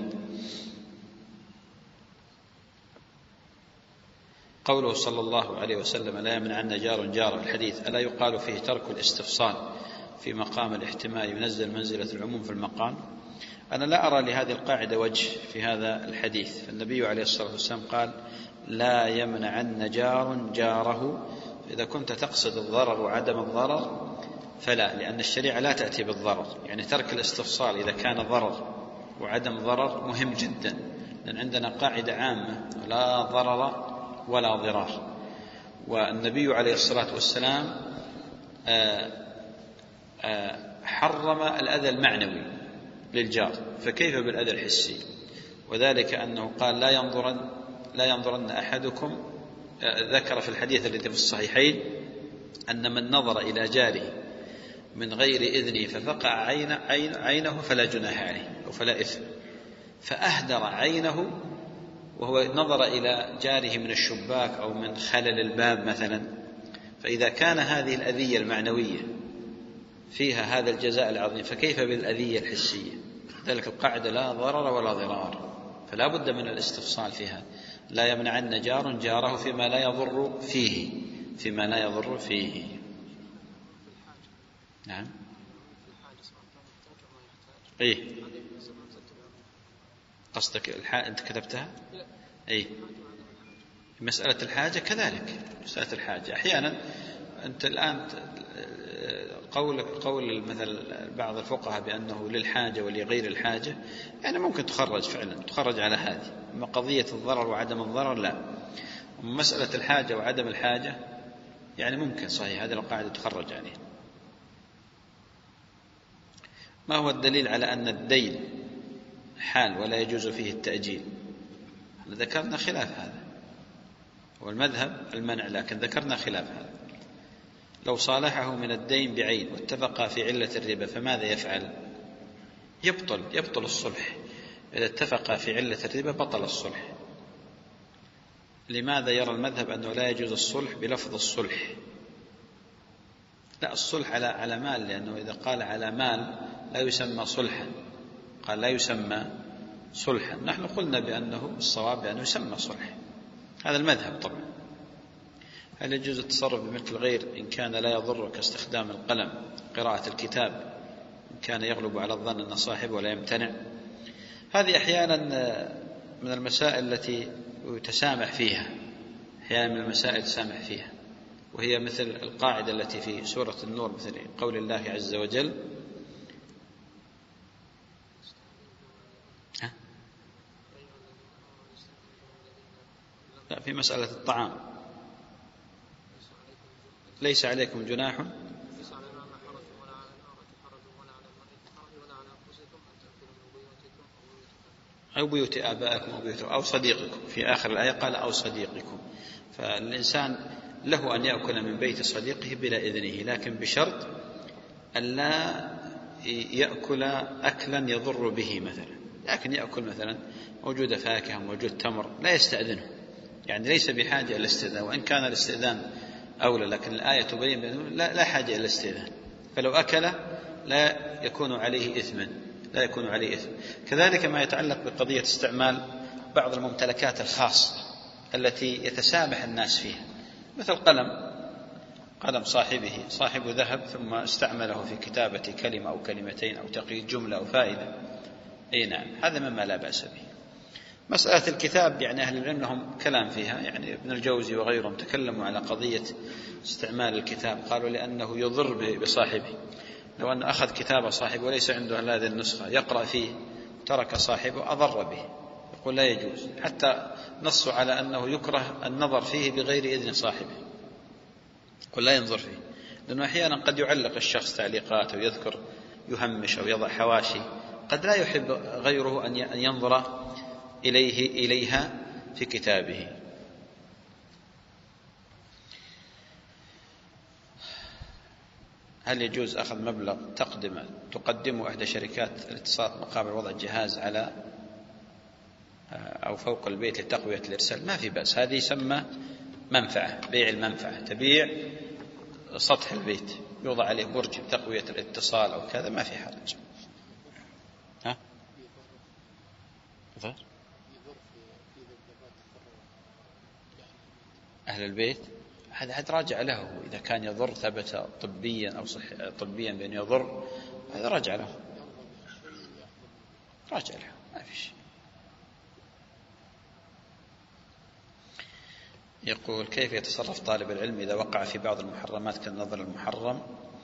قوله صلى الله عليه وسلم: لا يمنعن جار جار، الحديث ألا يقال فيه ترك الاستفصال في مقام الاحتمال ينزل منزلة العموم في المقام؟ أنا لا أرى لهذه القاعدة وجه في هذا الحديث. فالنبي عليه الصلاة والسلام قال لا يمنعن جار جاره. إذا كنت تقصد الضرر وعدم الضرر فلا، لأن الشريعة لا تأتي بالضرر. يعني ترك الاستفصال إذا كان ضرر وعدم ضرر مهم جدا، لأن عندنا قاعدة عامة لا ضرر ولا ضرار. والنبي عليه الصلاة والسلام حرم الأذى المعنوي للجار، فكيف بالأذى الحسي؟ وذلك أنه قال لا ينظرن لا ينظرن أحدكم، ذكر في الحديث الذي في الصحيحين أن من نظر إلى جاره من غير إذنه ففقع عين عينه فلا جناح عليه أو فلا إثم. فأهدر عينه وهو نظر إلى جاره من الشباك أو من خلل الباب مثلا، فإذا كان هذه الأذية المعنوية فيها هذا الجزاء العظيم، فكيف بالأذية الحسية؟ ذلك القاعدة لا ضرر ولا ضرار، فلا بد من الاستفصال فيها. لا يمنعن جار جاره فيما لا يضر فيه فيما لا يضر فيه. نعم. ايه قصدك الحاجة أنت كتبتها؟ ايه مسألة الحاجة كذلك. مسألة الحاجة أحيانا أنت الآن قول قول مثل بعض الفقهاء بأنه للحاجة ولغير الحاجة، يعني ممكن تخرج فعلا تخرج على هذه. أما قضية الضرر وعدم الضرر لا. مسألة الحاجة وعدم الحاجة يعني ممكن صحيح هذه القاعدة تخرج عليه. ما هو الدليل على أن الدين حال ولا يجوز فيه التأجيل؟ ذكرنا خلاف هذا، والمذهب المنع، لكن ذكرنا خلاف هذا. لو صالحه من الدين بعين واتفقا في علة الربا فماذا يفعل؟ يبطل يبطل الصلح. إذا اتفقا في علة الربا بطل الصلح. لماذا يرى المذهب أنه لا يجوز الصلح بلفظ الصلح؟ لا، الصلح على على مال، لأنه إذا قال على مال لا يسمى صلحا، قال لا يسمى صلحا. نحن قلنا بأنه الصواب بأنه يسمى صلح، هذا المذهب طبعا. هل يجوز التصرف بملك الغير إن كان لا يضر كاستخدام القلم، قراءة الكتاب، إن كان يغلب على الظن أن صاحبه ولا يمتنع؟ هذه أحيانا من المسائل التي يتسامح فيها، أحيانا من المسائل يتسامح فيها، وهي مثل القاعدة التي في سورة النور، مثل قول الله عز وجل ها؟ لا، في مسألة الطعام ليس عليكم جناح أو بيوت آبائكم أو بيوت أو صديقكم. في آخر الآية قال أو صديقكم. فالإنسان له أن يأكل من بيت صديقه بلا إذنه، لكن بشرط أن لا يأكل أكلا يضر به مثلا. لكن يأكل مثلا موجود فاكهة موجود تمر لا يستأذنه، يعني ليس بحاجة إلى الاستئذان، وإن كان الاستئذان أولى، لكن الآية تبين بأنه لا حاجة إلى الاستئذان. فلو أكل لا يكون عليه إثما لا يكون عليه إثم. كذلك ما يتعلق بقضية استعمال بعض الممتلكات الخاصة التي يتسامح الناس فيها، مثل قلم قلم صاحبه صاحب ذهب ثم استعمله في كتابة كلمة أو كلمتين أو تقييد جملة أو فائدة، أي نعم هذا مما لا بأس به. مسألة الكتاب يعني أهل العلم لهم كلام فيها، يعني ابن الجوزي وغيرهم تكلموا على قضية استعمال الكتاب، قالوا لأنه يضر بصاحبه. لو أن أخذ كتاب صاحبه وليس عنده هذه النسخة يقرأ فيه ترك صاحبه أضر به، يقول لا يجوز. حتى نصوا على أنه يكره النظر فيه بغير إذن صاحبه، يقول لا ينظر فيه، لأنه أحيانا قد يعلق الشخص تعليقات أو يذكر يهمش أو يضع حواشي قد لا يحب غيره أن ينظر إليه إليها في كتابه. هل يجوز أخذ مبلغ تقدم تقدمه إحدى شركات الاتصالات مقابل وضع الجهاز على أو فوق البيت لتقوية الإرسال؟ ما في بأس، هذه يسمى منفعة، بيع المنفعة، تبيع سطح البيت يوضع عليه برج بتقوية الاتصال أو كذا، ما في حرج. ها؟ أهل البيت هذا حد راجع له، إذا كان يضر ثبت طبيا أو صح طبيا بأنه يضر هذا راجع له. راجع لها ما في شيء. يقول: كيف يتصرف طالب العلم إذا وقع في بعض المحرمات كالنظر المحرم؟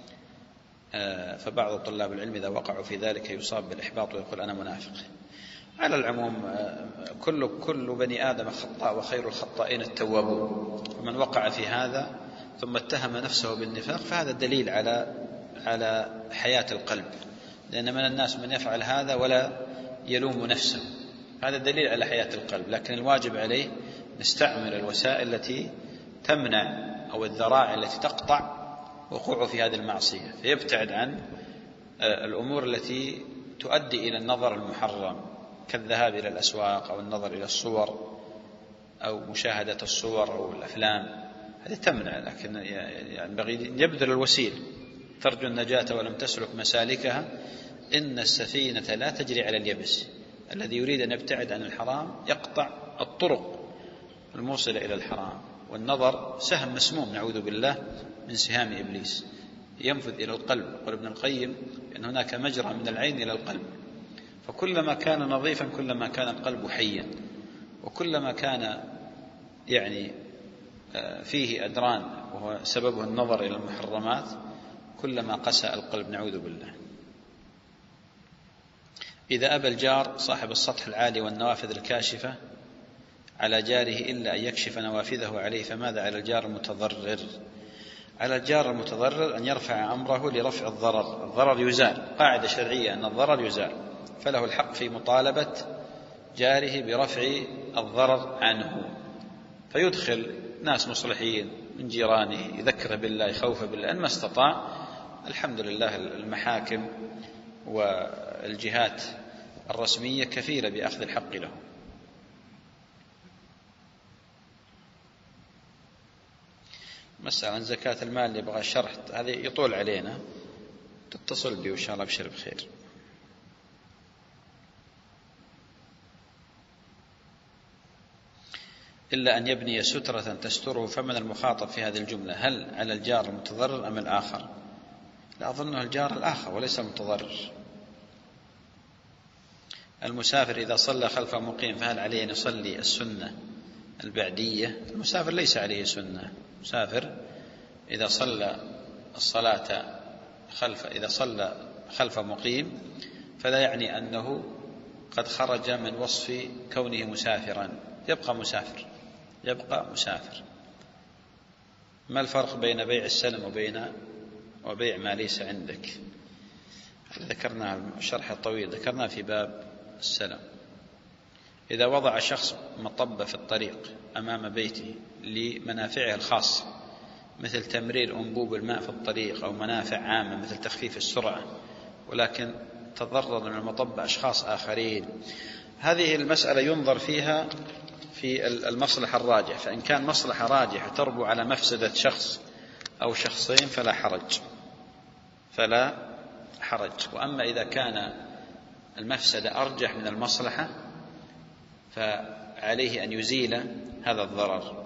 فبعض طلاب العلم إذا وقعوا في ذلك يصاب بالإحباط ويقول أنا منافق. على العموم كل كل بني آدم خطاء وخير الخطائين التوابون، ومن وقع في هذا ثم اتهم نفسه بالنفاق فهذا دليل على على حياة القلب، لأن من الناس من يفعل هذا ولا يلوم نفسه، هذا دليل على حياة القلب. لكن الواجب عليه نستعمل الوسائل التي تمنع أو الذرائع التي تقطع وقوعه في هذه المعصية، فيبتعد عن الأمور التي تؤدي إلى النظر المحرم كالذهاب إلى الأسواق أو النظر إلى الصور أو مشاهدة الصور أو الأفلام، هذه تمنع. لكن ينبغي يبذل الوسيل. ترجو النجاة ولم تسلك مسالكها، إن السفينة لا تجري على اليبس. الذي يريد أن يبتعد عن الحرام يقطع الطرق الموصلة إلى الحرام. والنظر سهم مسموم نعوذ بالله من سهام إبليس، ينفذ إلى القلب. قال ابن القيم أن هناك مجرى من العين إلى القلب، فكلما كان نظيفا كلما كان القلب حيا، وكلما كان يعني فيه أدران وهو سببه النظر إلى المحرمات كلما قسى القلب نعوذ بالله. إذا أبى الجار صاحب السطح العالي والنوافذ الكاشفة على جاره إلا أن يكشف نوافذه عليه، فماذا على الجار المتضرر؟ على الجار المتضرر أن يرفع أمره لرفع الضرر. الضرر يزال، قاعدة شرعية أن الضرر يزال، فله الحق في مطالبة جاره برفع الضرر عنه، فيدخل ناس مصلحين من جيرانه يذكره بالله يخوفه بالله إن ما استطاع. الحمد لله المحاكم والجهات الرسمية كفيلة بأخذ الحق له. مسألة عن زكاة المال اللي يبغى شرح هذه يطول علينا، تتصل بي وإن شاء الله بشر بخير. إلا أن يبني سترة تستره، فمن المخاطب في هذه الجملة؟ هل على الجار المتضرر أم الآخر؟ لا، أظنه الجار الآخر وليس المتضرر. المسافر إذا صلى خلف مقيم فهل عليه أن يصلي السنة البعدية؟ المسافر ليس عليه سنة. مسافر إذا صلى الصلاة خلف إذا صلى خلف مقيم فلا يعني أنه قد خرج من وصف كونه مسافرا، يبقى مسافر يبقى مسافر. ما الفرق بين بيع السلم وبين وبيع ما ليس عندك؟ ذكرنا الشرح الطويل، ذكرنا في باب السلم. إذا وضع شخص مطب في الطريق أمام بيته لمنافعه الخاصة مثل تمرير أنبوب الماء في الطريق أو منافع عامة مثل تخفيف السرعة، ولكن تضرر من المطب أشخاص آخرين، هذه المسألة ينظر فيها في المصلحة الراجحة، فإن كان مصلحة راجحة تربو على مفسدة شخص أو شخصين فلا حرج فلا حرج وأما إذا كان المفسدة أرجح من المصلحة فعليه أن يزيل هذا الضرر.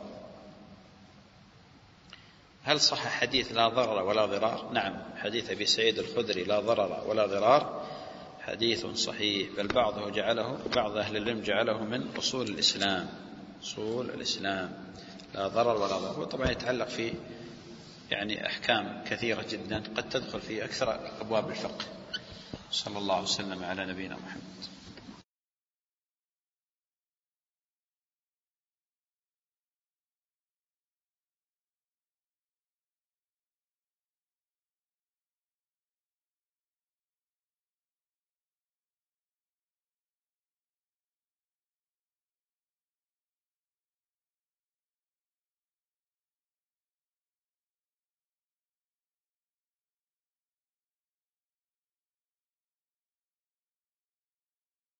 هل صح حديث لا ضرر ولا ضرار؟ نعم، حديث أبي سعيد الخدري لا ضرر ولا ضرار حديث صحيح، بل بعضه جعله بعض أهل العلم جعله من أصول الإسلام أصول الإسلام لا ضرر ولا ضرار. وطبعا يتعلق في يعني أحكام كثيرة جدا قد تدخل في أكثر أبواب الفقه. صلى الله وسلم على نبينا محمد.